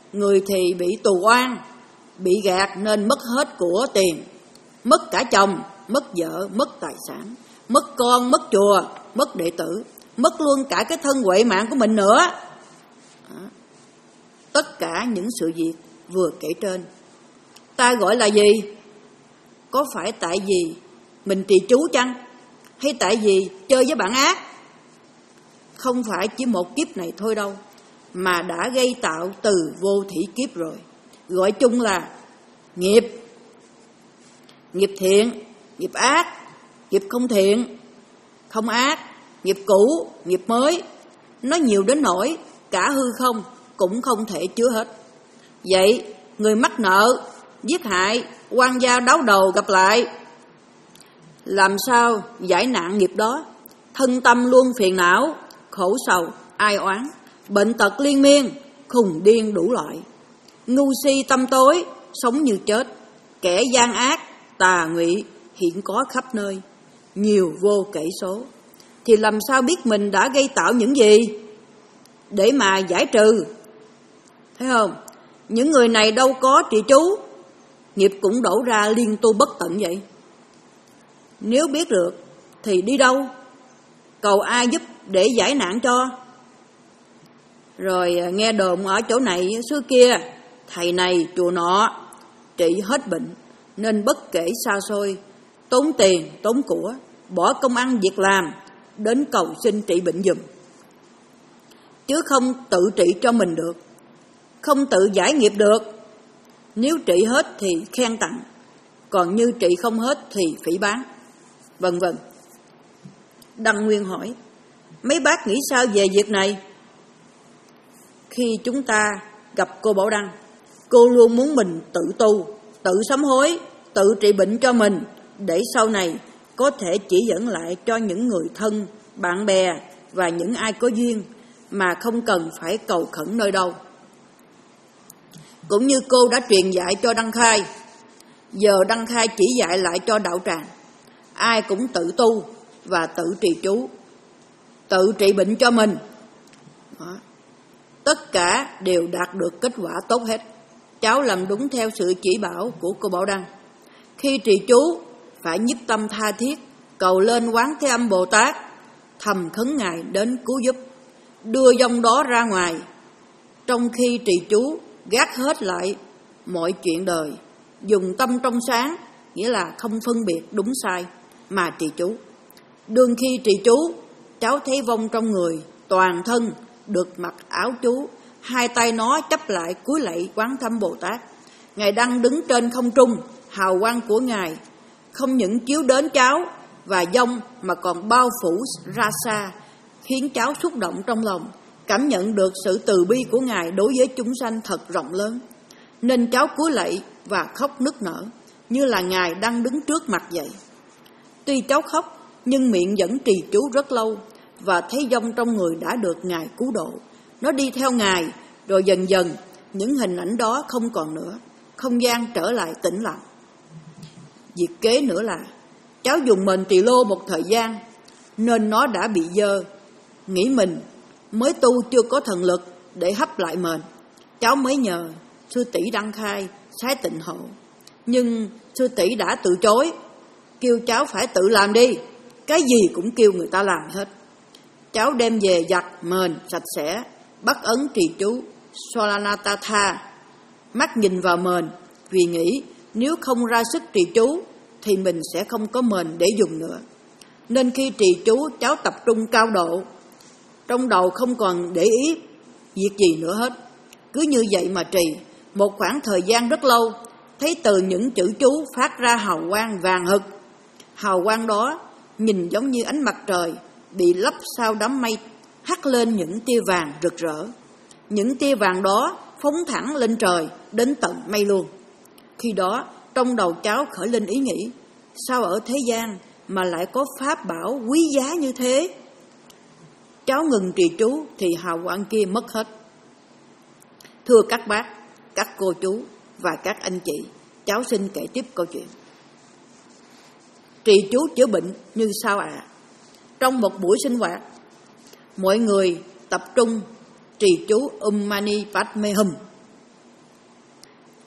người thì bị tù oan, bị gạt nên mất hết của tiền, mất cả chồng, mất vợ, mất tài sản, mất con, mất chùa, mất đệ tử, mất luôn cả cái thân huệ mạng của mình nữa. Đó. Tất cả những sự việc vừa kể trên, ta gọi là gì? Có phải tại vì mình trì chú chăng? Hay tại vì chơi với bạn ác? Không phải chỉ một kiếp này thôi đâu, mà đã gây tạo từ vô thỉ kiếp rồi. Gọi chung là nghiệp. Nghiệp thiện, nghiệp ác, nghiệp không thiện, không ác, nghiệp cũ, nghiệp mới. Nó nhiều đến nỗi cả hư không cũng không thể chứa hết. Vậy người mắc nợ, giết hại, oan gia đáo đầu gặp lại, làm sao giải nạn nghiệp đó? Thân tâm luôn phiền não, khổ sầu, ai oán, bệnh tật liên miên, khùng điên đủ loại, ngu si tâm tối, sống như chết, kẻ gian ác, tà ngụy hiện có khắp nơi, nhiều vô kể số. Thì làm sao biết mình đã gây tạo những gì để mà giải trừ? Thấy không? Những người này đâu có trì chú, nghiệp cũng đổ ra liên tu bất tận vậy. Nếu biết được thì đi đâu? Cầu ai giúp để giải nạn cho? Rồi nghe đồn ở chỗ này xứ kia, thầy này chùa nọ trị hết bệnh, nên bất kể xa xôi, tốn tiền tốn của, bỏ công ăn việc làm đến cầu xin trị bệnh giùm, chứ không tự trị cho mình được, không tự giải nghiệp được. Nếu trị hết thì khen tặng, còn như trị không hết thì phỉ báng, vân vân. Đăng Nguyên hỏi: mấy bác nghĩ sao về việc này? Khi chúng ta gặp cô Bảo Đăng, cô luôn muốn mình tự tu, tự sám hối, tự trị bệnh cho mình, để sau này có thể chỉ dẫn lại cho những người thân, bạn bè và những ai có duyên, mà không cần phải cầu khẩn nơi đâu. Cũng như cô đã truyền dạy cho Đăng Khai, giờ Đăng Khai chỉ dạy lại cho đạo tràng. Ai cũng tự tu và tự trì chú, tự trị bệnh cho mình. Đó. Tất cả đều đạt được kết quả tốt hết. Cháu làm đúng theo sự chỉ bảo của cô Bảo Đăng. Khi trì chú phải nhiếp tâm tha thiết, cầu lên Quán Thế Âm Bồ Tát, thầm khấn Ngài đến cứu giúp, đưa dòng đó ra ngoài. Trong khi trì chú, gác hết lại mọi chuyện đời, dùng tâm trong sáng, nghĩa là không phân biệt đúng sai mà trì chú. Đương khi trì chú, cháu thấy vong trong người toàn thân được mặc áo chú, hai tay nó chắp lại cúi lạy Quán Thế Âm Bồ Tát. Ngài đang đứng trên không trung, hào quang của Ngài không những chiếu đến cháu và vong mà còn bao phủ ra xa, khiến cháu xúc động trong lòng, cảm nhận được sự từ bi của Ngài đối với chúng sanh thật rộng lớn. Nên cháu cúi lạy và khóc nức nở, như là Ngài đang đứng trước mặt vậy. Tuy cháu khóc, nhưng miệng vẫn trì chú rất lâu, và thấy vong trong người đã được Ngài cứu độ. Nó đi theo Ngài, rồi dần dần những hình ảnh đó không còn nữa, không gian trở lại tĩnh lặng. Việc kế nữa là cháu dùng mền tỳ lô một thời gian, nên nó đã bị dơ. Nghĩ mình mới tu chưa có thần lực để hấp lại mền, cháu mới nhờ sư tỷ Đăng Khai xái tịnh hộ. Nhưng sư tỷ đã từ chối, kêu cháu phải tự làm đi, cái gì cũng kêu người ta làm hết. Cháu đem về giặt mền sạch sẽ, bắt ấn trì chú Solanatha, mắt nhìn vào mền, vì nghĩ nếu không ra sức trì chú thì mình sẽ không có mền để dùng nữa. Nên khi trì chú, cháu tập trung cao độ, trong đầu không còn để ý việc gì nữa hết. Cứ như vậy mà trì một khoảng thời gian rất lâu, thấy từ những chữ chú phát ra hào quang vàng hực. Hào quang đó nhìn giống như ánh mặt trời bị lấp sau đám mây, hắt lên những tia vàng rực rỡ. Những tia vàng đó phóng thẳng lên trời đến tận mây luôn. Khi đó trong đầu cháu khởi lên ý nghĩ, sao ở thế gian mà lại có pháp bảo quý giá như thế? Cháu ngừng trì chú thì hào quang kia mất hết. Thưa các bác, các cô chú và các anh chị, cháu xin kể tiếp câu chuyện. Trì chú chữa bệnh như sau ạ. À? Trong một buổi sinh hoạt, mọi người tập trung trì chú Om Mani Padme Hum.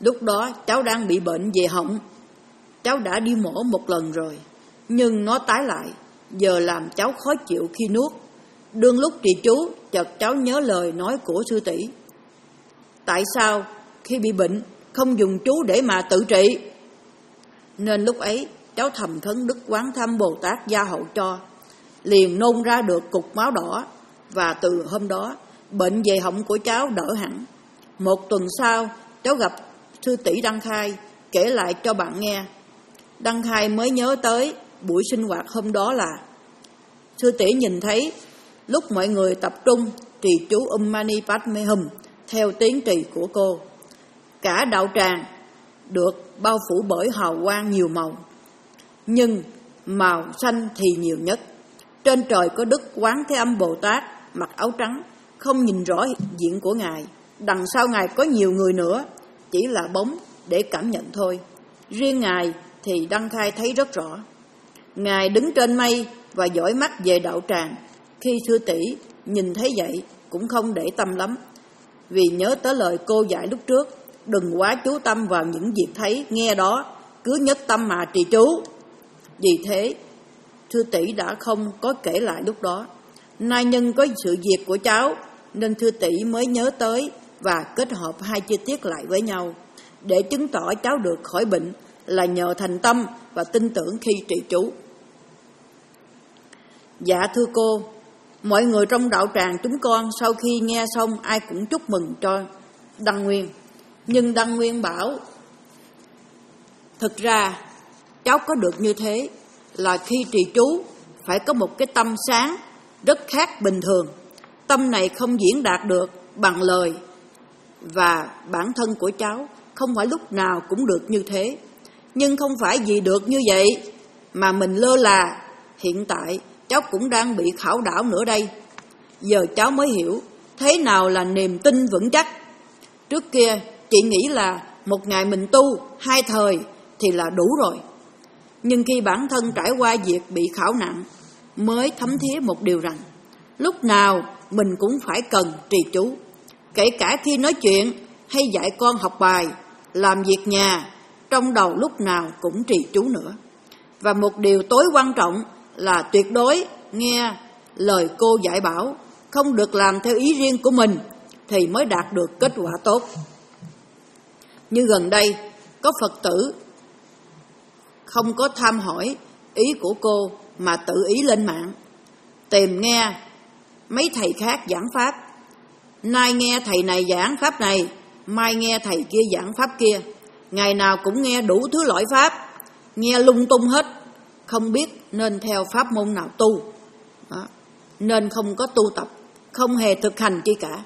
Lúc đó cháu đang bị bệnh về họng. Cháu đã đi mổ một lần rồi, nhưng nó tái lại, giờ làm cháu khó chịu khi nuốt. Đương lúc trì chú, chợt cháu nhớ lời nói của sư tỷ. Tại sao khi bị bệnh không dùng chú để mà tự trị? Nên lúc ấy cháu thầm khấn Đức Quán Thâm Bồ Tát gia hộ cho, liền nôn ra được cục máu đỏ. Và từ hôm đó bệnh về họng của cháu đỡ hẳn. Một tuần sau cháu gặp sư tỷ Đăng Khai, kể lại cho bạn nghe. Đăng Khai mới nhớ tới buổi sinh hoạt hôm đó là sư tỷ nhìn thấy lúc mọi người tập trung trì chú Om Mani Padme Hum theo tiếng trì của cô. Cả đạo tràng được bao phủ bởi hào quang nhiều màu, nhưng màu xanh thì nhiều nhất. Trên trời có Đức Quán Thế Âm Bồ Tát mặc áo trắng, không nhìn rõ diện của Ngài. Đằng sau Ngài có nhiều người nữa, chỉ là bóng để cảm nhận thôi. Riêng Ngài thì Đăng Khai thấy rất rõ. Ngài đứng trên mây và dõi mắt về đạo tràng. Khi sư tỷ nhìn thấy vậy cũng không để tâm lắm, vì nhớ tới lời cô dạy lúc trước: đừng quá chú tâm vào những việc thấy nghe đó, cứ nhất tâm mà trì chú. Vì thế sư tỷ đã không có kể lại lúc đó. Nay nhân có sự việc của cháu nên sư tỷ mới nhớ tới và kết hợp hai chi tiết lại với nhau, để chứng tỏ cháu được khỏi bệnh là nhờ thành tâm và tin tưởng khi trì chú. Dạ thưa cô, mọi người trong đạo tràng chúng con sau khi nghe xong ai cũng chúc mừng cho Đăng Nguyên. Nhưng Đăng Nguyên bảo: thực ra cháu có được như thế là khi trì chú phải có một cái tâm sáng rất khác bình thường. Tâm này không diễn đạt được bằng lời, và bản thân của cháu không phải lúc nào cũng được như thế. Nhưng không phải vì được như vậy mà mình lơ là. Hiện tại cháu cũng đang bị khảo đảo nữa đây. Giờ cháu mới hiểu thế nào là niềm tin vững chắc. Trước kia chị nghĩ là một ngày mình tu hai thời thì là đủ rồi. Nhưng khi bản thân trải qua việc bị khảo nạn, mới thấm thía một điều rằng lúc nào mình cũng phải cần trì chú. Kể cả khi nói chuyện hay dạy con học bài, làm việc nhà, trong đầu lúc nào cũng trì chú nữa. Và một điều tối quan trọng là tuyệt đối nghe lời cô dạy bảo, không được làm theo ý riêng của mình thì mới đạt được kết quả tốt. Như gần đây có Phật tử không có tham hỏi ý của cô mà tự ý lên mạng tìm nghe mấy thầy khác giảng pháp. Nay nghe thầy này giảng pháp này, mai nghe thầy kia giảng pháp kia. Ngày nào cũng nghe đủ thứ loại pháp, nghe lung tung hết, không biết nên theo pháp môn nào tu. Đó. Nên không có tu tập, không hề thực hành chi cả.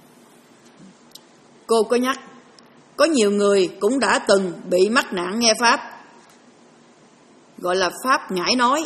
Cô có nhắc, có nhiều người cũng đã từng bị mắc nạn nghe pháp, gọi là pháp ngải nói.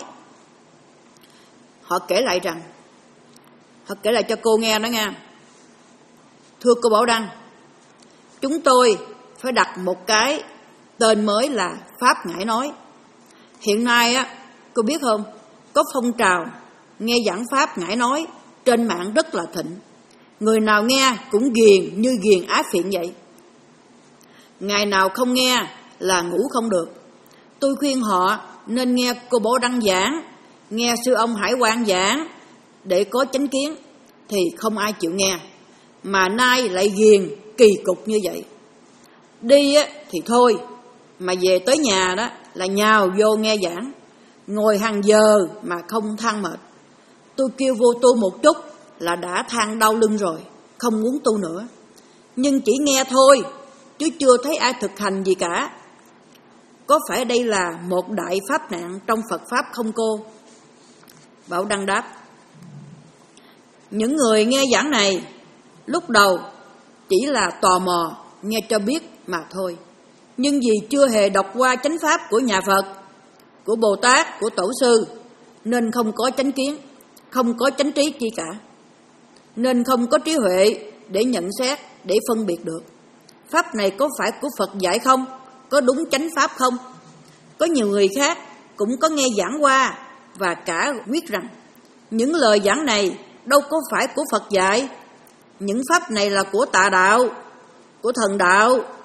Họ kể lại rằng, họ kể lại cho cô nghe đó nha: thưa cô Bảo Đăng, chúng tôi phải đặt một cái tên mới là pháp ngải nói. Hiện nay á, cô biết không, có phong trào nghe giảng pháp ngải nói trên mạng rất là thịnh. Người nào nghe cũng ghiền như ghiền ác phiện vậy. Ngày nào không nghe là ngủ không được. Tôi khuyên họ nên nghe cô Bảo Đăng giảng, nghe sư ông Hải Quang giảng để có chánh kiến, thì không ai chịu nghe. Mà nay lại ghiền kỳ cục như vậy. Đi á, thì thôi, mà về tới nhà đó là nhào vô nghe giảng, ngồi hàng giờ mà không than mệt. Tôi kêu vô tu một chút là đã than đau lưng rồi, không muốn tu nữa. Nhưng chỉ nghe thôi, chứ chưa thấy ai thực hành gì cả. Có phải đây là một đại pháp nạn trong Phật Pháp không cô? Bảo Đăng đáp: những người nghe giảng này lúc đầu chỉ là tò mò nghe cho biết mà thôi. Nhưng vì chưa hề đọc qua chánh pháp của nhà Phật, của Bồ Tát, của Tổ sư, nên không có chánh kiến, không có chánh trí chi cả. Nên không có trí huệ để nhận xét, để phân biệt được pháp này có phải của Phật dạy không, có đúng chánh pháp không. Có nhiều người khác cũng có nghe giảng qua và cả quyết rằng những lời giảng này đâu có phải của Phật dạy. Những pháp này là của tà đạo, của thần đạo,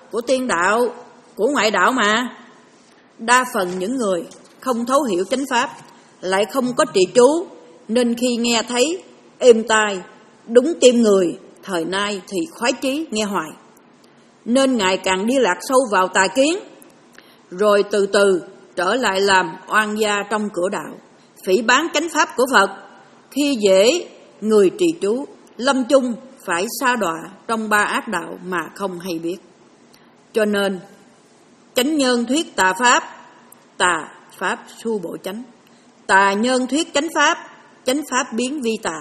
của tiên đạo, của ngoại đạo mà. Đa phần những người không thấu hiểu chánh pháp, lại không có trì chú, nên khi nghe thấy êm tai, đúng tim người, thời nay thì khoái chí nghe hoài, nên ngày càng đi lạc sâu vào tà kiến, rồi từ từ trở lại làm oan gia trong cửa đạo, phỉ báng chánh pháp của Phật. Khi dễ người trì chú, lâm chung phải sa đọa trong ba ác đạo mà không hay biết. Cho nên chánh nhân thuyết tà pháp, tà pháp su bộ chánh. Tà nhân thuyết chánh pháp, chánh pháp biến vi tà.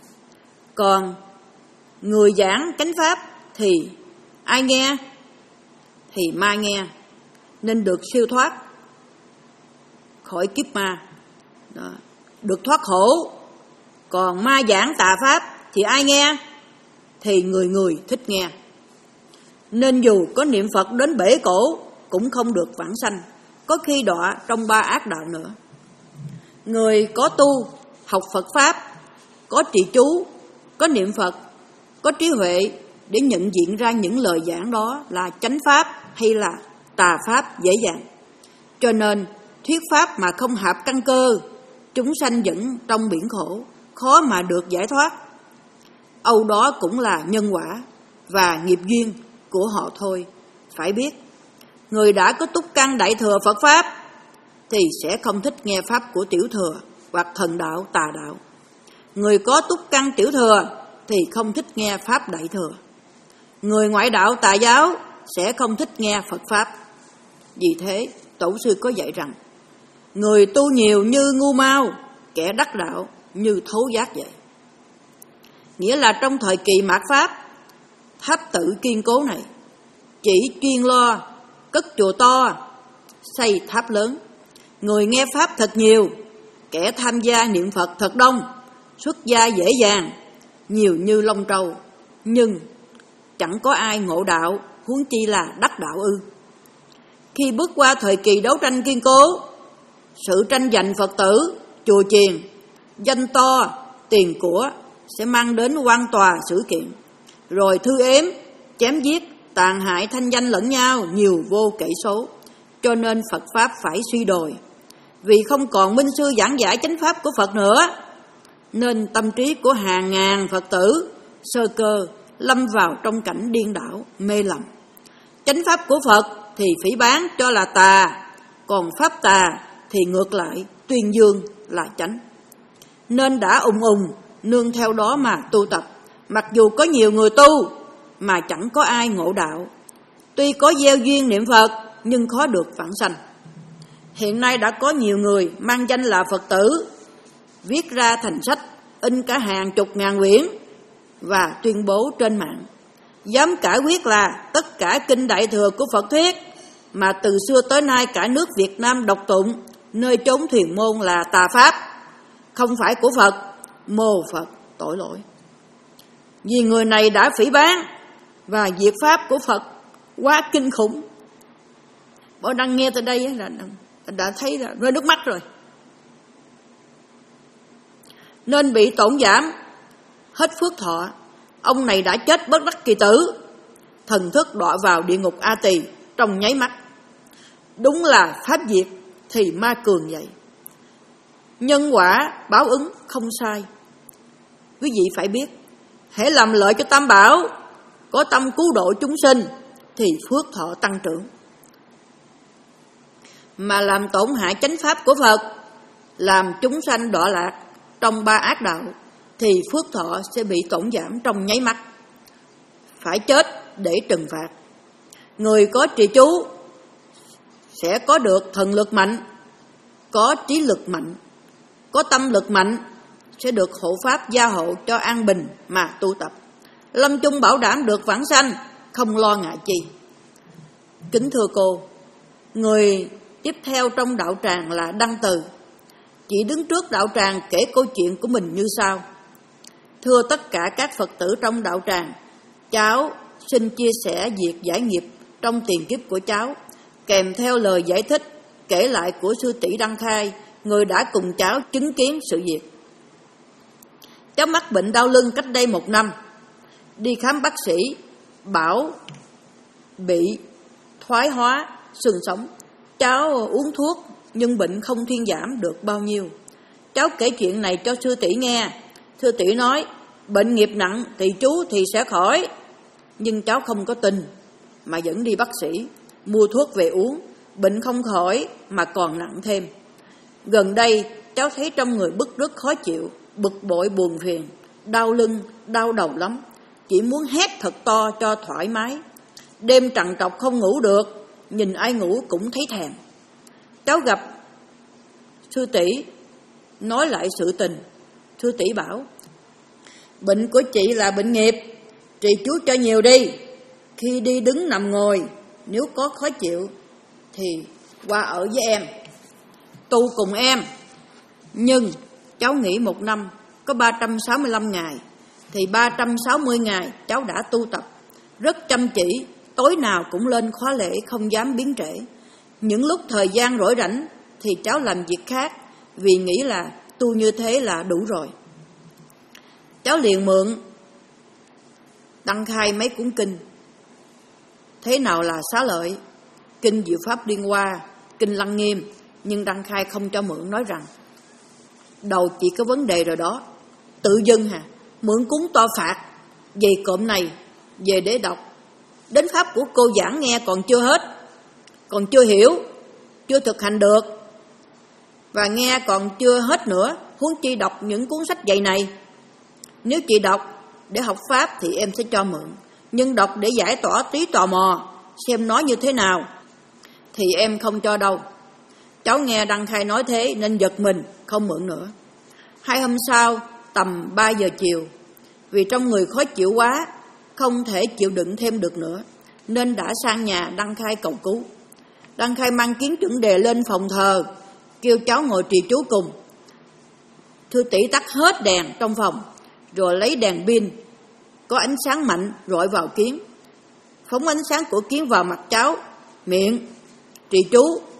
Còn người giảng chánh pháp thì ai nghe? Thì ma nghe, nên được siêu thoát khỏi kiếp ma. Đó, được thoát khổ. Còn ma giảng tà pháp thì ai nghe? Thì người người thích nghe. Nên dù có niệm Phật đến bể cổ cũng không được vãng sanh, có khi đọa trong ba ác đạo nữa. Người có tu, học Phật Pháp, có trì chú, có niệm Phật, có trí huệ để nhận diện ra những lời giảng đó là chánh pháp hay là tà pháp dễ dàng. Cho nên thuyết pháp mà không hợp căn cơ, chúng sanh vẫn trong biển khổ, khó mà được giải thoát. Âu đó cũng là nhân quả và nghiệp duyên của họ thôi. Phải biết, người đã có túc căn đại thừa Phật Pháp thì sẽ không thích nghe pháp của tiểu thừa hoặc thần đạo, tà đạo. Người có túc căn tiểu thừa thì không thích nghe pháp đại thừa. Người ngoại đạo tà giáo sẽ không thích nghe Phật Pháp. Vì thế, Tổ sư có dạy rằng, người tu nhiều như ngu mau, kẻ đắc đạo như thấu giác vậy. Nghĩa là trong thời kỳ mạt Pháp, tháp tự kiên cố này chỉ chuyên lo cất chùa to, xây tháp lớn. Người nghe Pháp thật nhiều, kẻ tham gia niệm Phật thật đông, xuất gia dễ dàng, nhiều như lông trâu, nhưng chẳng có ai ngộ đạo, huống chi là đắc đạo ư. Khi bước qua thời kỳ đấu tranh kiên cố, sự tranh giành Phật tử, chùa chiền, danh to, tiền của sẽ mang đến quan tòa xử kiện, rồi thư ếm, chém giết, tàn hại thanh danh lẫn nhau nhiều vô kể số. Cho nên Phật Pháp phải suy đồi, vì không còn minh sư giảng giải chánh pháp của Phật nữa, nên tâm trí của hàng ngàn Phật tử sơ cơ lâm vào trong cảnh điên đảo, mê lầm. Chánh pháp của Phật thì phỉ báng cho là tà, còn pháp tà thì ngược lại tuyên dương là chánh. Nên đã ùng ùng nương theo đó mà tu tập, mặc dù có nhiều người tu mà chẳng có ai ngộ đạo. Tuy có gieo duyên niệm Phật nhưng khó được vãng sanh. Hiện nay đã có nhiều người mang danh là Phật tử, viết ra thành sách, in cả hàng chục ngàn quyển và tuyên bố trên mạng, dám cải quyết là tất cả kinh đại thừa của Phật thuyết mà từ xưa tới nay cả nước Việt Nam đọc tụng, nơi chốn thuyền môn là tà pháp, không phải của Phật, mô Phật tội lỗi. Vì người này đã phỉ báng và diệt pháp của Phật quá kinh khủng. Bọn đang nghe tới đây là đã thấy là rơi nước mắt rồi. Nên bị tổn giảm, hết phước thọ. Ông này đã chết bất đắc kỳ tử, thần thức đọa vào địa ngục A Tỳ trong nháy mắt. Đúng là pháp diệt thì ma cường vậy. Nhân quả báo ứng không sai. Quý vị phải biết, hễ làm lợi cho Tam Bảo, có tâm cứu độ chúng sinh thì phước thọ tăng trưởng. Mà làm tổn hại chánh pháp của Phật, làm chúng sanh đọa lạc trong ba ác đạo thì phước thọ sẽ bị tổn giảm trong nháy mắt, phải chết để trừng phạt. Người có trì chú sẽ có được thần lực mạnh, có trí lực mạnh, có tâm lực mạnh, sẽ được hộ pháp gia hộ cho an bình mà tu tập. Lâm chung bảo đảm được vãng sanh, không lo ngại chi. Kính thưa cô, người tiếp theo trong đạo tràng là Đăng Từ. Chị đứng trước đạo tràng kể câu chuyện của mình như sau: thưa tất cả các Phật tử trong đạo tràng, cháu xin chia sẻ việc giải nghiệp trong tiền kiếp của cháu, kèm theo lời giải thích kể lại của sư tỷ Đăng Khai, người đã cùng cháu chứng kiến sự việc. Cháu mắc bệnh đau lưng cách đây một năm, đi khám bác sĩ bảo bị thoái hóa xương sống. Cháu uống thuốc nhưng bệnh không thuyên giảm được bao nhiêu. Cháu kể chuyện này cho sư tỷ nghe. Sư tỷ nói bệnh nghiệp nặng thì chú thì sẽ khỏi. Nhưng cháu không có tin mà vẫn đi bác sĩ mua thuốc về uống. Bệnh không khỏi mà còn nặng thêm. Gần đây cháu thấy trong người bứt rứt khó chịu, bực bội buồn phiền, đau lưng, đau đầu lắm. Chỉ muốn hét thật to cho thoải mái. Đêm trằn trọc không ngủ được, nhìn ai ngủ cũng thấy thèm. Cháu gặp sư tỷ nói lại sự tình. Sư tỷ bảo bệnh của chị là bệnh nghiệp, trì chú cho nhiều đi. Khi đi đứng nằm ngồi nếu có khó chịu thì qua ở với em, tu cùng em. Nhưng cháu nghĩ một năm có ba trăm sáu mươi lăm ngày, thì ba trăm sáu mươi ngày cháu đã tu tập rất chăm chỉ, tối nào cũng lên khóa lễ không dám biến trễ. Những lúc thời gian rỗi rảnh thì cháu làm việc khác, vì nghĩ là tu như thế là đủ rồi. Cháu liền mượn đăng khai mấy cuốn kinh. Thế nào là Xá Lợi, kinh Diệu Pháp Liên Hoa, kinh Lăng Nghiêm. Nhưng đăng khai không cho mượn, nói rằng đầu chỉ có vấn đề rồi đó, tự dưng hả, mượn cuốn to phạt về cộm này về để đọc. Đến pháp của cô giảng nghe còn chưa hết, còn chưa hiểu, chưa thực hành được, và nghe còn chưa hết nữa, huống chi đọc những cuốn sách dạy này. Nếu chị đọc để học pháp thì em sẽ cho mượn, nhưng đọc để giải tỏa trí tò mò xem nói như thế nào thì em không cho đâu. Cháu nghe đăng khai nói thế nên giật mình, không mượn nữa. Hai hôm sau tầm ba giờ chiều, vì trong người khó chịu quá, không thể chịu đựng thêm được nữa, nên đã sang nhà đăng khai cầu cứu. Đăng khai mang kiến chuẩn đề lên phòng thờ, kêu cháu ngồi trì chú cùng. Thư tỷ tắt hết đèn trong phòng, rồi lấy đèn pin có ánh sáng mạnh rọi vào kiến, phóng ánh sáng của kiến vào mặt cháu, miệng trì chú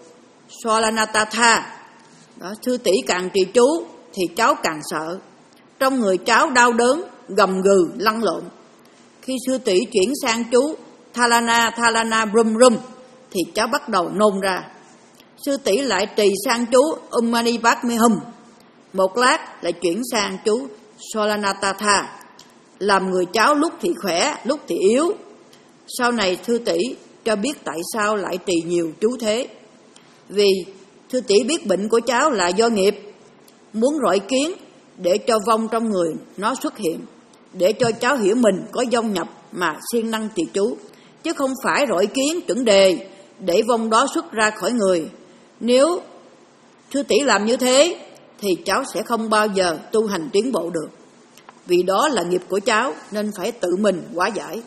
Swalanatha. Đó, thư tỷ càng trì chú thì cháu càng sợ. Trong người cháu đau đớn, gầm gừ, lăn lộn. Khi sư tỷ chuyển sang chú Thalana Thalana Brum Rum thì cháu bắt đầu nôn ra. Sư tỷ lại trì sang chú Om Mani Padme Hum. Một lát lại chuyển sang chú Swalanatha. Làm người cháu lúc thì khỏe, lúc thì yếu. Sau này thư tỷ cho biết tại sao lại trì nhiều chú thế. Vì thư tỷ biết bệnh của cháu là do nghiệp, muốn rọi kiến để cho vong trong người nó xuất hiện, để cho cháu hiểu mình có vong nhập mà siêng năng trì chú, chứ không phải rọi kiến chuẩn đề để vong đó xuất ra khỏi người. Nếu thư tỷ làm như thế thì cháu sẽ không bao giờ tu hành tiến bộ được, vì đó là nghiệp của cháu nên phải tự mình hóa giải.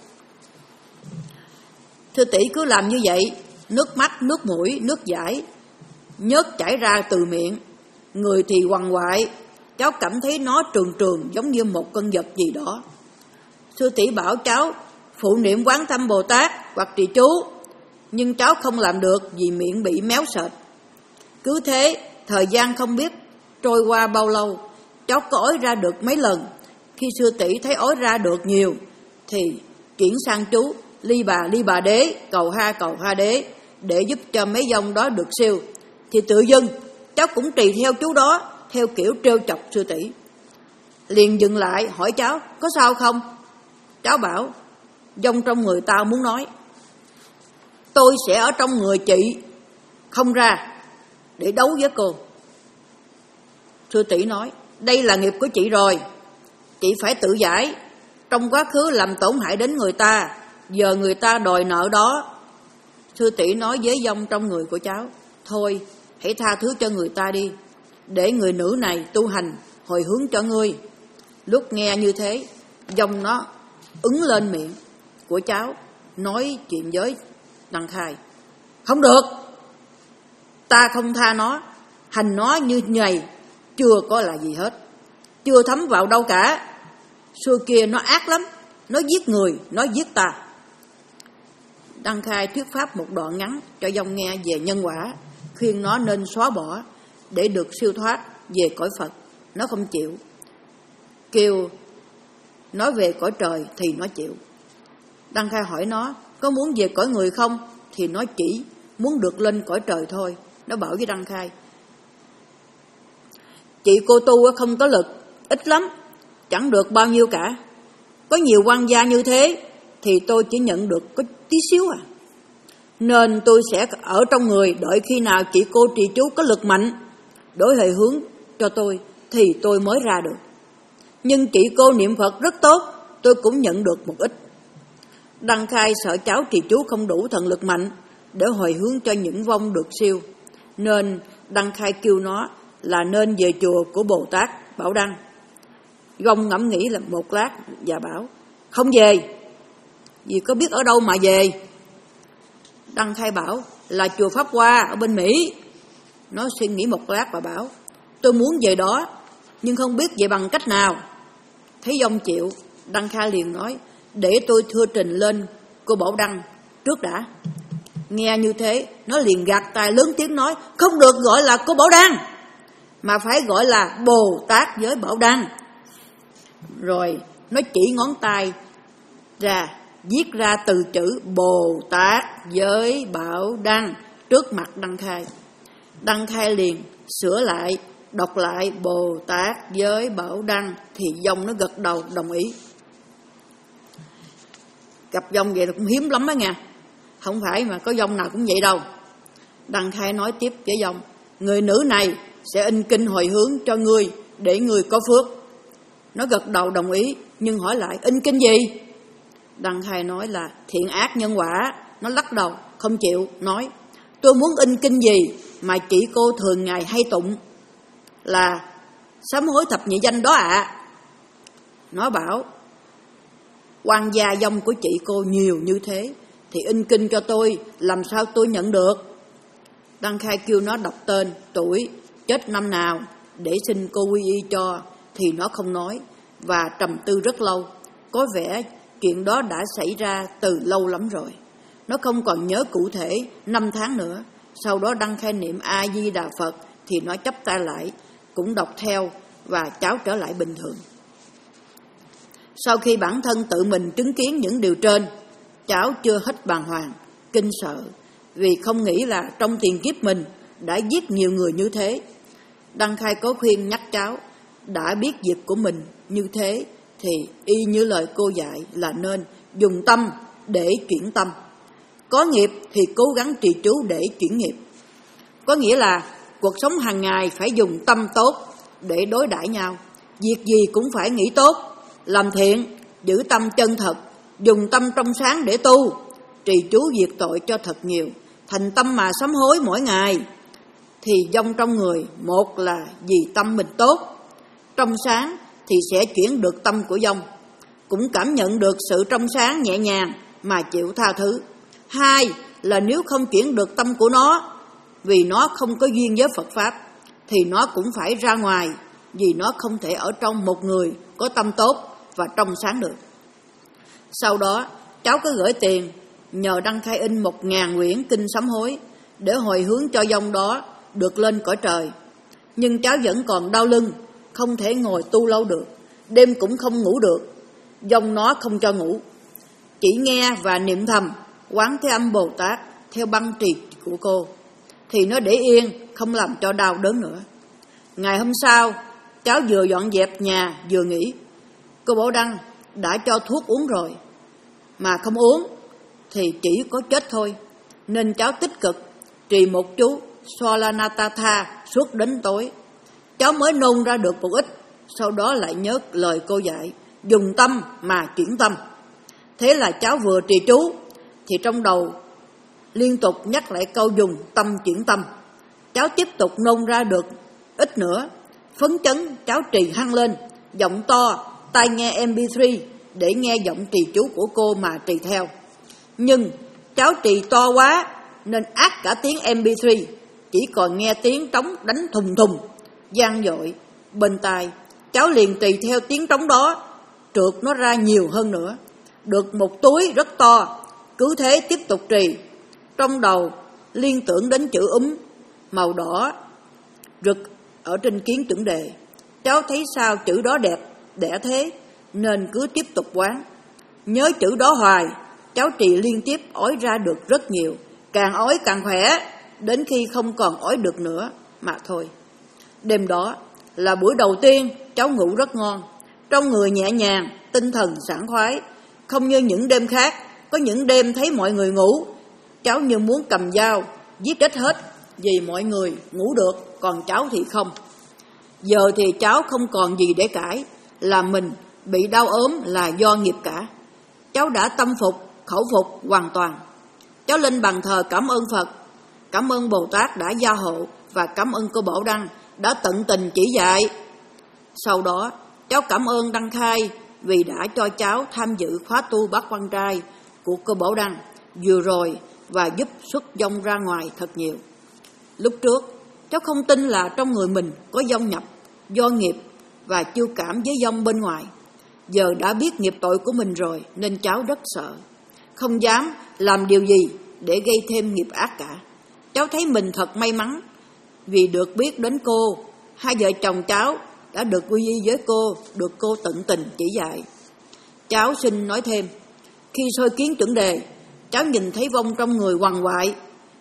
Thư tỷ cứ làm như vậy, nước mắt, nước mũi, nước dãi, nhớt chảy ra từ miệng, người thì quằn quại. Cháu cảm thấy nó trường trường giống như một con vật gì đó. Sư tỷ bảo cháu phụ niệm Quán Thâm Bồ Tát hoặc trì chú, nhưng cháu không làm được vì miệng bị méo sệt. Cứ thế thời gian không biết trôi qua bao lâu, cháu có ói ra được mấy lần. Khi sư tỷ thấy ói ra được nhiều thì chuyển sang chú Ly Bà Ly Bà Đế, cầu ha cầu ha đế, để giúp cho mấy vong đó được siêu. Thì tự dưng cháu cũng trì theo chú đó, theo kiểu trêu chọc sư tỷ. Liền dừng lại hỏi cháu có sao không. Cháu bảo vong trong người tao muốn nói, tôi sẽ ở trong người chị không ra để đấu với cô. Sư tỷ nói đây là nghiệp của chị rồi, chị phải tự giải. Trong quá khứ làm tổn hại đến người ta, giờ người ta đòi nợ đó. Sư tỷ nói với vong trong người của cháu, thôi hãy tha thứ cho người ta đi, để người nữ này tu hành hồi hướng cho ngươi. Lúc nghe như thế, vong nó ứng lên miệng của cháu, nói chuyện với đăng khai. Không được, ta không tha nó, hành nó như này chưa có là gì hết, chưa thấm vào đâu cả. Xưa kia nó ác lắm, nó giết người, nó giết ta. Đăng khai thuyết pháp một đoạn ngắn cho vong nghe về nhân quả, khuyên nó nên xóa bỏ để được siêu thoát về cõi Phật. Nó không chịu. Kêu nói về cõi trời thì nó chịu. Đăng khai hỏi nó có muốn về cõi người không, thì nó chỉ muốn được lên cõi trời thôi. Nó bảo với Đăng Khai: chị cô tu không có lực, ít lắm, chẳng được bao nhiêu cả. Có nhiều quan gia như thế thì tôi chỉ nhận được có tí xíu à. Nên tôi sẽ ở trong người đợi khi nào chị cô trì chú có lực mạnh đổi hồi hướng cho tôi thì tôi mới ra được. Nhưng chị cô niệm Phật rất tốt, tôi cũng nhận được một ít. Đăng Khai sợ cháu trì chú không đủ thần lực mạnh để hồi hướng cho những vong được siêu, nên Đăng Khai kêu nó là nên về chùa của Bồ Tát Bảo Đăng. Gông ngẫm nghĩ là một lát và bảo: không về, vì có biết ở đâu mà về. Đăng Khai bảo là chùa Pháp Hoa ở bên Mỹ. Nó suy nghĩ một lát và bảo: tôi muốn về đó, nhưng không biết về bằng cách nào. Thấy Gông chịu, Đăng Khai liền nói: để tôi thưa trình lên cô Bảo Đăng trước đã. Nghe như thế, nó liền gạt tay lớn tiếng nói: không được gọi là cô Bảo Đăng, mà phải gọi là Bồ Tát với Bảo Đăng. Rồi nó chỉ ngón tay ra, viết ra từ chữ Bồ Tát với Bảo Đăng trước mặt Đăng Khai. Đăng Khai liền sửa lại, đọc lại Bồ Tát với Bảo Đăng, thì Gông nó gật đầu đồng ý. Gặp Gông vậy là cũng hiếm lắm đó nha, không phải mà có Gông nào cũng vậy đâu. Đăng Khai nói tiếp với Gông: người nữ này sẽ in kinh hồi hướng cho ngươi để ngươi có phước. Nó gật đầu đồng ý, nhưng hỏi lại: in kinh gì? Đăng Khai nói là thiện ác nhân quả. Nó lắc đầu không chịu, nói: tôi muốn in kinh gì mà chị cô thường ngày hay tụng là sám hối thập nhị danh đó ạ. À. Nó bảo: quan gia vong của chị cô nhiều như thế thì in kinh cho tôi, làm sao tôi nhận được? Đăng Khai kêu nó đọc tên, tuổi, chết năm nào để xin cô quy y cho, thì nó không nói và trầm tư rất lâu. Có vẻ chuyện đó đã xảy ra từ lâu lắm rồi. Nó không còn nhớ cụ thể năm tháng nữa. Sau đó Đăng Khai niệm A Di Đà Phật thì nó chắp tay lại, cũng đọc theo, và cháu trở lại bình thường. Sau khi bản thân tự mình chứng kiến những điều trên, cháu chưa hết bàng hoàng, kinh sợ, vì không nghĩ là trong tiền kiếp mình đã giết nhiều người như thế. Đăng Khai có khuyên nhắc cháu, đã biết việc của mình như thế thì y như lời cô dạy là nên dùng tâm để chuyển tâm. Có nghiệp thì cố gắng trì chú để chuyển nghiệp. Có nghĩa là cuộc sống hàng ngày phải dùng tâm tốt để đối đãi nhau. Việc gì cũng phải nghĩ tốt, làm thiện, giữ tâm chân thật, dùng tâm trong sáng để tu, trì chú diệt tội cho thật nhiều, thành tâm mà sám hối mỗi ngày. Thì vong trong người, một là vì tâm mình tốt, trong sáng thì sẽ chuyển được tâm của vong, cũng cảm nhận được sự trong sáng nhẹ nhàng mà chịu tha thứ. Hai là nếu không chuyển được tâm của nó, vì nó không có duyên với Phật Pháp, thì nó cũng phải ra ngoài, vì nó không thể ở trong một người có tâm tốt và trong sáng được. Sau đó cháu có gửi tiền nhờ Đăng Khai in một ngàn quyển kinh sám hối để hồi hướng cho vong đó được lên cõi trời. Nhưng cháu vẫn còn đau lưng, không thể ngồi tu lâu được, đêm cũng không ngủ được, vong nó không cho ngủ, chỉ nghe và niệm thầm Quán Thế Âm Bồ Tát theo băng trì của cô, thì nó để yên, không làm cho đau đớn nữa. Ngày hôm sau, cháu vừa dọn dẹp nhà vừa nghĩ, cô Bảo Đăng đã cho thuốc uống rồi, mà không uống thì chỉ có chết thôi. Nên cháu tích cực trì một chú Swalanatha suốt đến tối. Cháu mới nôn ra được một ít, sau đó lại nhớ lời cô dạy, dùng tâm mà chuyển tâm. Thế là cháu vừa trì chú thì trong đầu liên tục nhắc lại câu dùng tâm chuyển tâm. Cháu tiếp tục nôn ra được ít nữa, phấn chấn cháu trì hăng lên, giọng to, tai nghe em pê ba để nghe giọng trì chú của cô mà trì theo. Nhưng cháu trì to quá nên át cả tiếng em pê ba, chỉ còn nghe tiếng trống đánh thùng thùng vang dội bên tai. Cháu liền trì theo tiếng trống đó, trượt nó ra nhiều hơn nữa, được một túi rất to. Cứ thế tiếp tục trì, trong đầu liên tưởng đến chữ úm màu đỏ rực ở trên kiến chuẩn đề. Cháu thấy sao chữ đó đẹp đẽ thế, nên cứ tiếp tục quán. Nhớ chữ đó hoài, cháu trì liên tiếp ói ra được rất nhiều, càng ói càng khỏe, đến khi không còn ói được nữa mà thôi. Đêm đó là buổi đầu tiên cháu ngủ rất ngon, trong người nhẹ nhàng, tinh thần sảng khoái. Không như những đêm khác, có những đêm thấy mọi người ngủ, cháu như muốn cầm dao giết chết hết, vì mọi người ngủ được, còn cháu thì không. Giờ thì cháu không còn gì để cãi, là mình bị đau ốm là do nghiệp cả. Cháu đã tâm phục, khẩu phục hoàn toàn. Cháu lên bàn thờ cảm ơn Phật, cảm ơn Bồ Tát đã gia hộ, và cảm ơn cô Bảo Đăng đã tận tình chỉ dạy. Sau đó, cháu cảm ơn Đăng Khai vì đã cho cháu tham dự khóa tu Bát Quan Trai của cô Bảo Đăng vừa rồi và giúp xuất vong ra ngoài thật nhiều. Lúc trước, cháu không tin là trong người mình có vong nhập do nghiệp và chiêu cảm với vong bên ngoài. Giờ đã biết nghiệp tội của mình rồi nên cháu rất sợ, không dám làm điều gì để gây thêm nghiệp ác cả. Cháu thấy mình thật may mắn vì được biết đến cô. Hai vợ chồng cháu đã được quy y với cô, được cô tận tình chỉ dạy. Cháu xin nói thêm, khi soi kiến chuẩn đề, cháu nhìn thấy vong trong người hoàng hoại.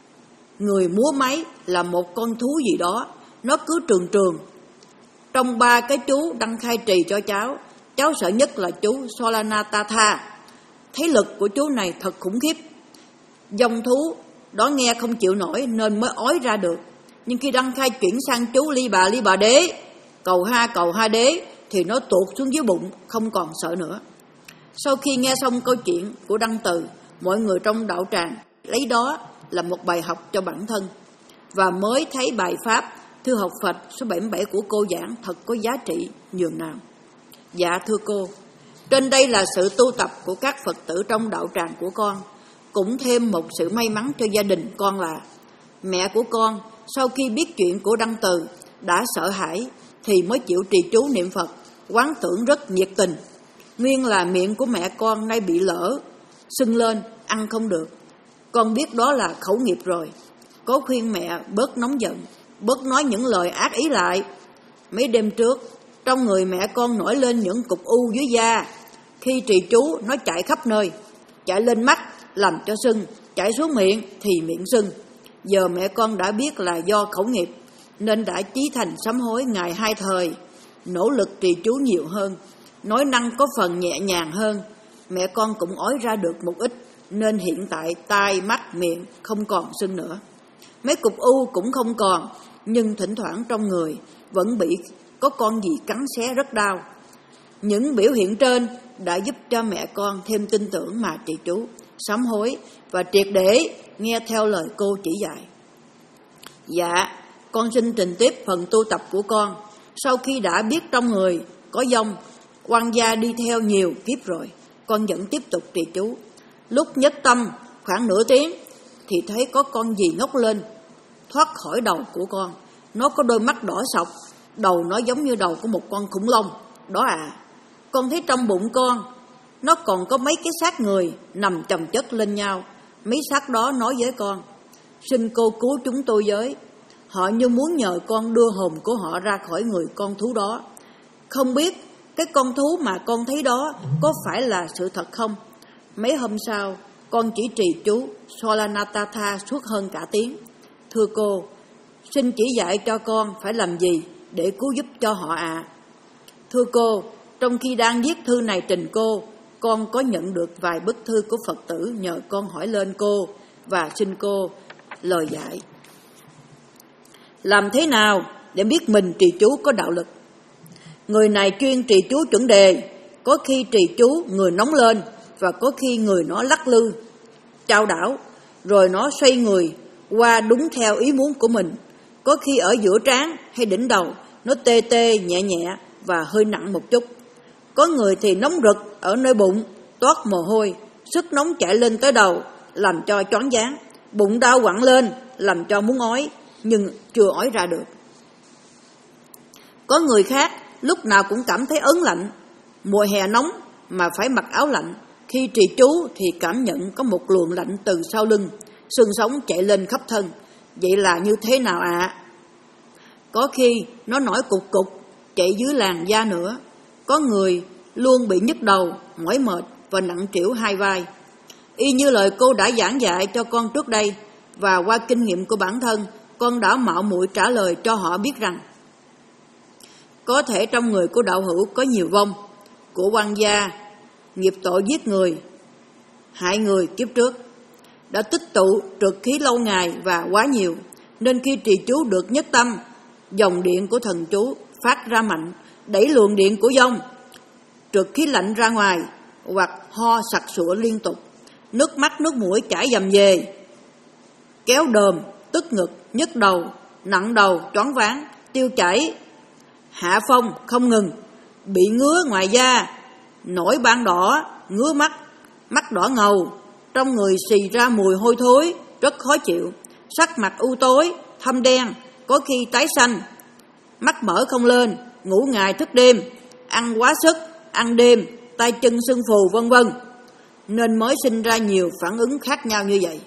Người múa máy là một con thú gì đó, nó cứ trường trường. Trong ba cái chú Đăng Khai trì cho cháu, cháu sợ nhất là chú Solanathatha. Thấy lực của chú này thật khủng khiếp. Vong thú đó nghe không chịu nổi nên mới ói ra được. Nhưng khi Đăng Khai chuyển sang chú Ly Bà Ly Bà Đế, cầu ha cầu ha đế, thì nó tuột xuống dưới bụng, không còn sợ nữa. Sau khi nghe xong câu chuyện của Đăng Từ, mọi người trong đạo tràng lấy đó là một bài học cho bản thân, và mới thấy bài pháp Thư học Phật số bảy mươi bảy của cô giảng thật có giá trị nhường nào. Dạ thưa cô, trên đây là sự tu tập của các Phật tử trong đạo tràng của con. Cũng thêm một sự may mắn cho gia đình con là mẹ của con sau khi biết chuyện của Đăng Từ đã sợ hãi thì mới chịu trì chú niệm Phật, quán tưởng rất nhiệt tình. Nguyên là miệng của mẹ con nay bị lỡ, sưng lên, ăn không được. Con biết đó là khẩu nghiệp rồi. Có khuyên mẹ bớt nóng giận, bớt nói những lời ác ý lại. Mấy đêm trước, trong người mẹ con nổi lên những cục u dưới da. Khi trì chú, nó chạy khắp nơi, chạy lên mắt làm cho sưng, chạy xuống miệng thì miệng sưng. Giờ mẹ con đã biết là do khẩu nghiệp, nên đã chí thành sám hối ngày hai thời, nỗ lực trì chú nhiều hơn, nói năng có phần nhẹ nhàng hơn. Mẹ con cũng ói ra được một ít, nên hiện tại tai, mắt, miệng không còn sưng nữa. Mấy cục u cũng không còn, nhưng thỉnh thoảng trong người vẫn bị có con gì cắn xé rất đau. Những biểu hiện trên đã giúp cho mẹ con thêm tin tưởng mà trì chú, sám hối và triệt để nghe theo lời cô chỉ dạy. Dạ, con xin trình tiếp phần tu tập của con. Sau khi đã biết trong người có vong oan gia đi theo nhiều kiếp rồi, con vẫn tiếp tục trì chú. Lúc nhất tâm khoảng nửa tiếng thì thấy có con gì ngóc lên thoát khỏi đầu của con. Nó có đôi mắt đỏ sọc, đầu nó giống như đầu của một con khủng long đó à. Con thấy trong bụng con nó còn có mấy cái xác người nằm chồng chất lên nhau. Mấy xác đó nói với con: xin cô cứu chúng tôi với. Họ như muốn nhờ con đưa hồn của họ ra khỏi người con thú đó. Không biết cái con thú mà con thấy đó có phải là sự thật không? Mấy hôm sau, con chỉ trì chú Solanathatha suốt hơn cả tiếng. Thưa cô, xin chỉ dạy cho con phải làm gì để cứu giúp cho họ ạ. À. Thưa cô, trong khi đang viết thư này trình cô, con có nhận được vài bức thư của Phật tử nhờ con hỏi lên cô và xin cô lời dạy. Làm thế nào để biết mình trì chú có đạo lực? Người này chuyên trì chú chuẩn đề, có khi trì chú người nóng lên và có khi người nó lắc lư, chao đảo, rồi nó xoay người qua đúng theo ý muốn của mình. Có khi ở giữa trán hay đỉnh đầu nó tê tê nhẹ nhẹ và hơi nặng một chút. Có người thì nóng rực ở nơi bụng, toát mồ hôi, sức nóng chạy lên tới đầu, làm cho choáng váng, bụng đau quặn lên, làm cho muốn ói, nhưng chưa ói ra được. Có người khác lúc nào cũng cảm thấy ớn lạnh, mùa hè nóng mà phải mặc áo lạnh. Khi trì chú thì cảm nhận có một luồng lạnh từ sau lưng, xương sống chạy lên khắp thân. Vậy là như thế nào ạ? À? Có khi nó nổi cục cục, chạy dưới làn da nữa. Có người luôn bị nhức đầu, mỏi mệt và nặng trĩu hai vai. Y như lời cô đã giảng dạy cho con trước đây, và qua kinh nghiệm của bản thân, con đã mạo muội trả lời cho họ biết rằng có thể trong người của đạo hữu có nhiều vong của quan gia, nghiệp tội giết người, hại người kiếp trước, đã tích tụ trượt khí lâu ngày và quá nhiều, nên khi trì chú được nhất tâm, dòng điện của thần chú phát ra mạnh, đẩy luồng điện của vong, trượt khí lạnh ra ngoài, hoặc ho sặc sụa liên tục, nước mắt nước mũi chảy dầm về, kéo đờm, tức ngực, nhức đầu, nặng đầu, choáng váng, tiêu chảy, hạ phong không ngừng, bị ngứa ngoài da, nổi ban đỏ, ngứa mắt, mắt đỏ ngầu, trong người xì ra mùi hôi thối, rất khó chịu, sắc mặt u tối, thâm đen, có khi tái xanh, mắt mở không lên, ngủ ngày thức đêm, ăn quá sức, ăn đêm, tay chân sưng phù vân vân, nên mới sinh ra nhiều phản ứng khác nhau như vậy.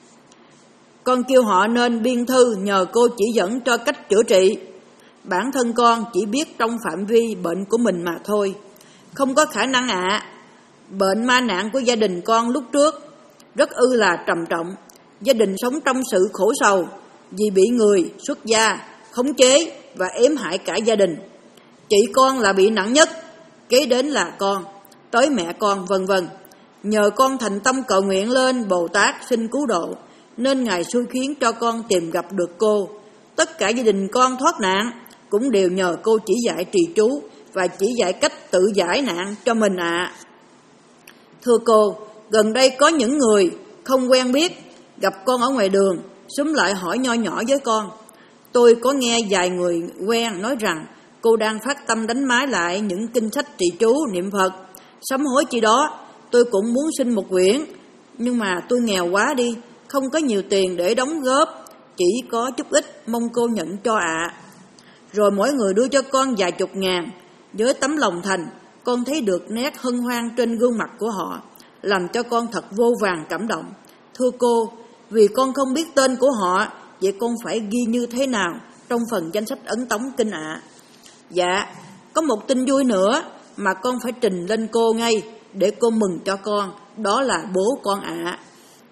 Con kêu họ nên biên thư nhờ cô chỉ dẫn cho cách chữa trị. Bản thân con chỉ biết trong phạm vi bệnh của mình mà thôi, không có khả năng ạ. À. Bệnh ma nạn của gia đình con lúc trước rất ư là trầm trọng. Gia đình sống trong sự khổ sầu vì bị người xuất gia khống chế và ếm hại cả gia đình. Chị con là bị nặng nhất, kế đến là con, tới mẹ con vân vân. Nhờ con thành tâm cầu nguyện lên Bồ Tát xin cứu độ, nên Ngài xui khiến cho con tìm gặp được cô. Tất cả gia đình con thoát nạn cũng đều nhờ cô chỉ dạy trì chú và chỉ dạy cách tự giải nạn cho mình ạ. À. Thưa cô, gần đây có những người không quen biết gặp con ở ngoài đường, xúm lại hỏi nho nhỏ với con. Tôi có nghe vài người quen nói rằng cô đang phát tâm đánh máy lại những kinh sách trì chú, niệm Phật, sám hối chi đó. Tôi cũng muốn xin một quyển, nhưng mà tôi nghèo quá đi, không có nhiều tiền để đóng góp, chỉ có chút ít, mong cô nhận cho ạ. À. Rồi mỗi người đưa cho con vài chục ngàn, với tấm lòng thành, con thấy được nét hân hoan trên gương mặt của họ, làm cho con thật vô vàn cảm động. Thưa cô, vì con không biết tên của họ, vậy con phải ghi như thế nào trong phần danh sách ấn tống kinh ạ? À? Dạ, có một tin vui nữa mà con phải trình lên cô ngay, để cô mừng cho con, đó là bố con ạ. À.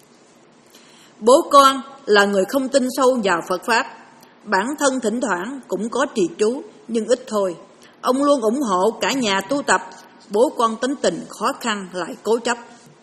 Bố con là người không tin sâu vào Phật Pháp, bản thân thỉnh thoảng cũng có trì chú, nhưng ít thôi. Ông luôn ủng hộ cả nhà tu tập, bố con tính tình khó khăn lại cố chấp.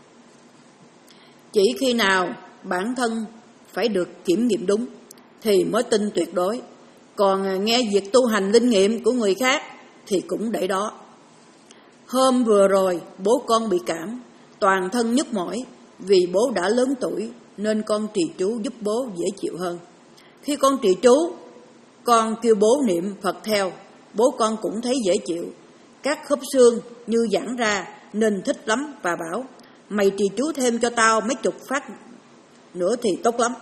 Chỉ khi nào bản thân phải được kiểm nghiệm đúng thì mới tin tuyệt đối, còn nghe việc tu hành linh nghiệm của người khác thì cũng để đó. Hôm vừa rồi bố con bị cảm, toàn thân nhức mỏi, vì bố đã lớn tuổi nên con trì chú giúp bố dễ chịu hơn. Khi con trì chú, con kêu bố niệm Phật theo, bố con cũng thấy dễ chịu. Các khớp xương như giãn ra nên thích lắm và bảo, mày trì chú thêm cho tao mấy chục phát nữa thì tốt lắm.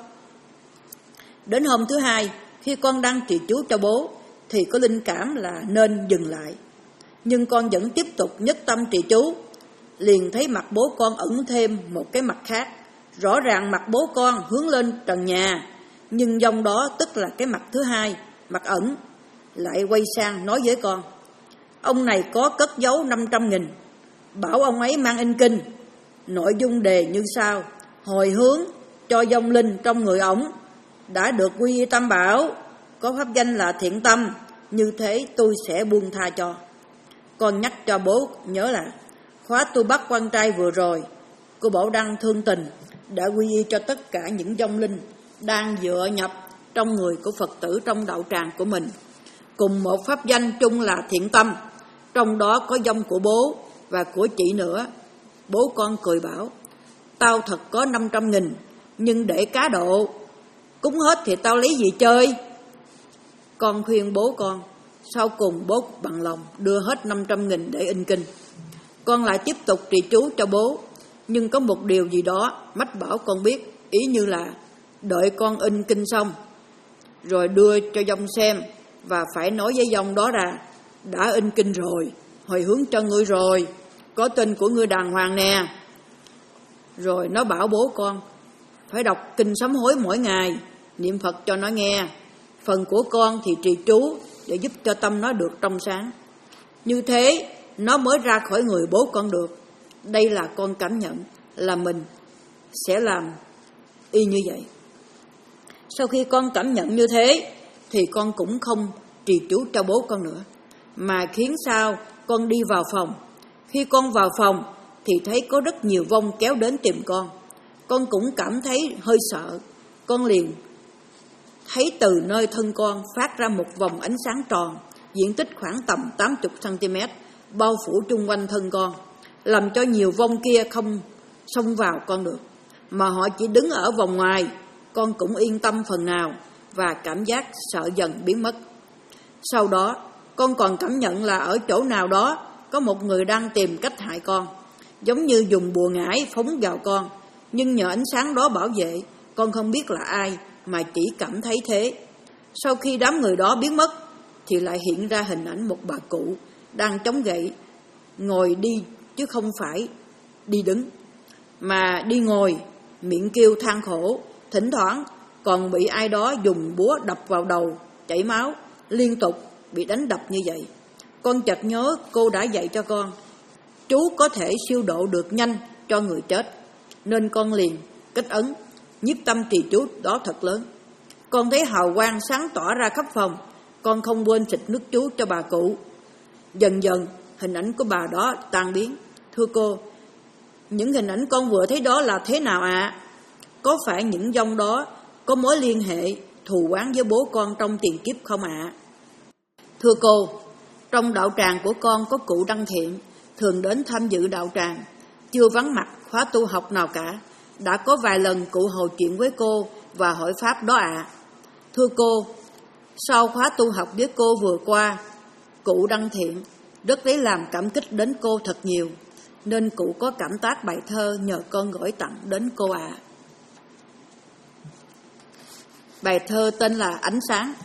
Đến hôm thứ hai, khi con đang trì chú cho bố thì có linh cảm là nên dừng lại, nhưng con vẫn tiếp tục nhất tâm trì chú. Liền thấy mặt bố con ẩn thêm một cái mặt khác. Rõ ràng mặt bố con hướng lên trần nhà, nhưng dòng đó tức là cái mặt thứ hai, mặt ẩn. Lại quay sang nói với con, ông này có cất giấu năm trăm nghìn, bảo ông ấy mang in kinh. Nội dung đề như sau: hồi hướng cho vong linh trong người ổng đã được quy y tam bảo, có pháp danh là thiện tâm, như thế tôi sẽ buông tha cho. Con nhắc cho bố nhớ là khóa tu bắt quan trai vừa rồi, cô Bảo Đăng thương tình đã quy y cho tất cả những vong linh đang dựa nhập trong người của Phật tử trong đạo tràng của mình, cùng một pháp danh chung là thiện tâm. Trong đó có vong của bố và của chị nữa. Bố con cười bảo, tao thật có năm trăm nghìn, nhưng để cá độ, cúng hết thì tao lấy gì chơi. Con khuyên bố con, sau cùng bố bằng lòng đưa hết năm trăm nghìn để in kinh. Con lại tiếp tục trì chú cho bố, nhưng có một điều gì đó mách bảo con biết, ý như là đợi con in kinh xong rồi đưa cho vong xem, và phải nói với vong đó là đã in kinh rồi, hồi hướng cho ngươi rồi, có tên của ngươi đàng hoàng nè. Rồi nó bảo bố con phải đọc kinh sám hối mỗi ngày, niệm Phật cho nó nghe. Phần của con thì trì chú để giúp cho tâm nó được trong sáng. Như thế nó mới ra khỏi người bố con được. Đây là con cảm nhận là mình sẽ làm y như vậy. Sau khi con cảm nhận như thế thì con cũng không trì chú cho bố con nữa, mà khiến sao con đi vào phòng. Khi con vào phòng thì thấy có rất nhiều vong kéo đến tìm con. Con cũng cảm thấy hơi sợ. Con liền thấy từ nơi thân con phát ra một vòng ánh sáng tròn, diện tích khoảng tầm tám mươi xăng-ti-mét, bao phủ chung quanh thân con, làm cho nhiều vong kia không xông vào con được, mà họ chỉ đứng ở vòng ngoài. Con cũng yên tâm phần nào và cảm giác sợ dần biến mất. Sau đó, con còn cảm nhận là ở chỗ nào đó có một người đang tìm cách hại con, giống như dùng bùa ngải phóng vào con. Nhưng nhờ ánh sáng đó bảo vệ, con không biết là ai mà chỉ cảm thấy thế. Sau khi đám người đó biến mất thì lại hiện ra hình ảnh một bà cụ đang chống gậy, ngồi đi chứ không phải đi đứng, mà đi ngồi, miệng kêu than khổ, thỉnh thoảng còn bị ai đó dùng búa đập vào đầu, chảy máu, liên tục bị đánh đập như vậy. Con chợt nhớ cô đã dạy cho con, chú có thể siêu độ được nhanh cho người chết, nên con liền kết ấn, nhiếp tâm trì chú đó thật lớn. Con thấy hào quang sáng tỏa ra khắp phòng, con không quên xịt nước chú cho bà cụ. Dần dần hình ảnh của bà đó tan biến. Thưa cô, những hình ảnh con vừa thấy đó là thế nào ạ? À? Có phải những vong đó có mối liên hệ thù oán với bố con trong tiền kiếp không ạ? À? Thưa cô, trong đạo tràng của con có cụ Đăng Thiện, thường đến tham dự đạo tràng, chưa vắng mặt khóa tu học nào cả. Đã có vài lần cụ hồi chuyện với cô và hỏi pháp đó ạ. À. Thưa cô, sau khóa tu học với cô vừa qua, cụ Đăng Thiện rất lấy làm cảm kích đến cô thật nhiều, nên cụ có cảm tác bài thơ nhờ con gửi tặng đến cô ạ. À. Bài thơ tên là Ánh Sáng.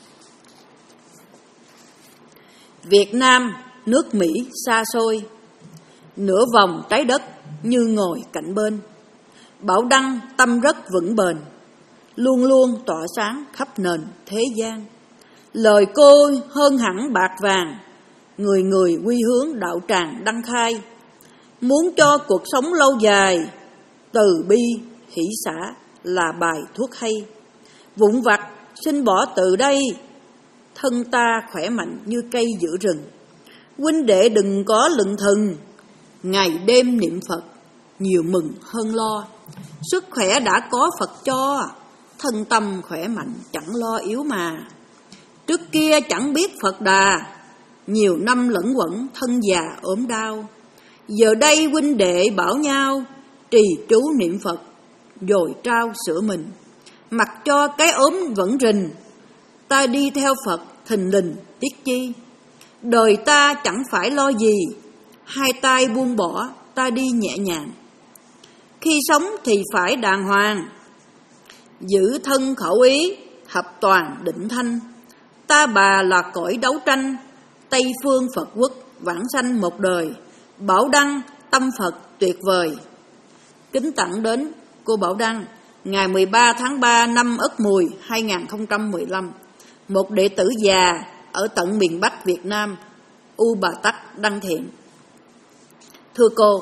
Việt Nam, nước Mỹ xa xôi, nửa vòng trái đất như ngồi cạnh bên. Bảo Đăng tâm rất vững bền, luôn luôn tỏa sáng khắp nền thế gian. Lời cô hơn hẳn bạc vàng, người người quy hướng đạo tràng đăng khai. Muốn cho cuộc sống lâu dài, từ bi hỷ xả là bài thuốc hay. Vụn vặt xin bỏ từ đây, thân ta khỏe mạnh như cây giữa rừng. Huynh đệ đừng có lừng thừng, ngày đêm niệm Phật nhiều mừng hơn lo. Sức khỏe đã có Phật cho, thân tâm khỏe mạnh chẳng lo yếu mà. Trước kia chẳng biết Phật đà, nhiều năm lẫn quẩn thân già ốm đau. Giờ đây huynh đệ bảo nhau, trì chú niệm Phật rồi trao sữa mình. Mặc cho cái ốm vẫn rình, ta đi theo Phật thình lình tiếc chi. Đời ta chẳng phải lo gì, hai tay buông bỏ ta đi nhẹ nhàng. Khi sống thì phải đàng hoàng, giữ thân khẩu ý hợp toàn định thanh. Ta bà là cõi đấu tranh, Tây phương Phật quốc vãng sanh một đời. Bảo Đăng tâm Phật tuyệt vời. Kính tặng đến cô Bảo Đăng ngày mười ba tháng ba năm Ất Mùi hai nghìn không trăm mười lăm, một đệ tử già ở tận miền Bắc Việt Nam, U Bà Tắc Đăng Thiện. Thưa cô,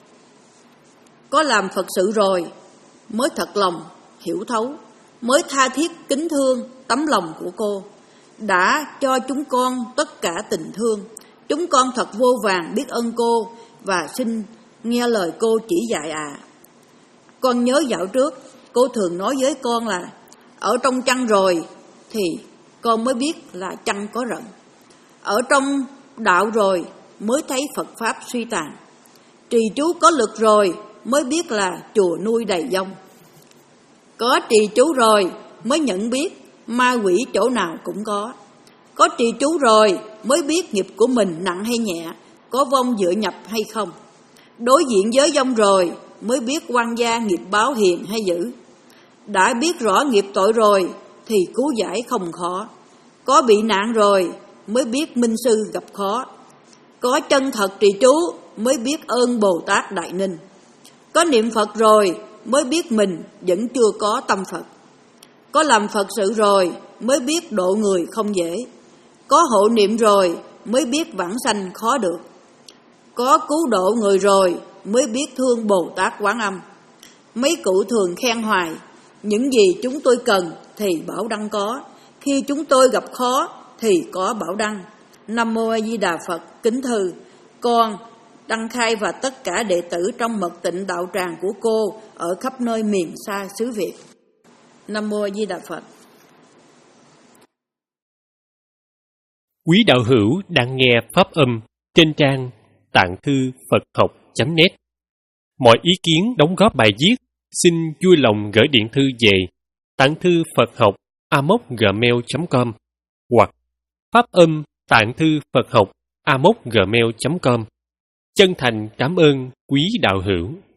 có làm Phật sự rồi mới thật lòng hiểu thấu, mới tha thiết kính thương tấm lòng của cô, đã cho chúng con tất cả tình thương. Chúng con thật vô vàn biết ơn cô và xin nghe lời cô chỉ dạy ạ. À. Con nhớ dạo trước cô thường nói với con là ở trong chăn rồi thì con mới biết là chăn có rận, ở trong đạo rồi mới thấy Phật Pháp suy tàn, trì chú có lực rồi mới biết là chùa nuôi đầy vong, có trì chú rồi mới nhận biết ma quỷ chỗ nào cũng có, có trì chú rồi mới biết nghiệp của mình nặng hay nhẹ, có vong dựa nhập hay không, đối diện với vong rồi mới biết oan gia nghiệp báo hiền hay dữ. Đã biết rõ nghiệp tội rồi thì cứu giải không khó, có bị nạn rồi mới biết minh sư gặp khó, có chân thật trì chú mới biết ơn Bồ Tát Đại Ninh, có niệm Phật rồi mới biết mình vẫn chưa có tâm Phật, có làm Phật sự rồi mới biết độ người không dễ, có hộ niệm rồi mới biết vãng sanh khó được, có cứu độ người rồi mới biết thương Bồ Tát Quán Âm. Mấy cụ thường khen hoài, Những gì chúng tôi cần thì Bảo Đăng có, khi chúng tôi gặp khó thì có Bảo Đăng. Nam Mô A Di Đà Phật. Kính thư, con Đăng Khai và tất cả đệ tử trong mật tịnh đạo tràng của cô ở khắp nơi miền xa xứ Việt. Nam Mô A Di Đà Phật. Quý đạo hữu đang nghe pháp âm trên trang tạng thư Phật học chấm net. Mọi ý kiến đóng góp bài viết xin vui lòng gửi điện thư về tạng thư Phật học a m o gmail chấm com hoặc pháp âm tạng thư Phật học a m o gmail chấm com. Chân thành cảm ơn quý đạo hữu.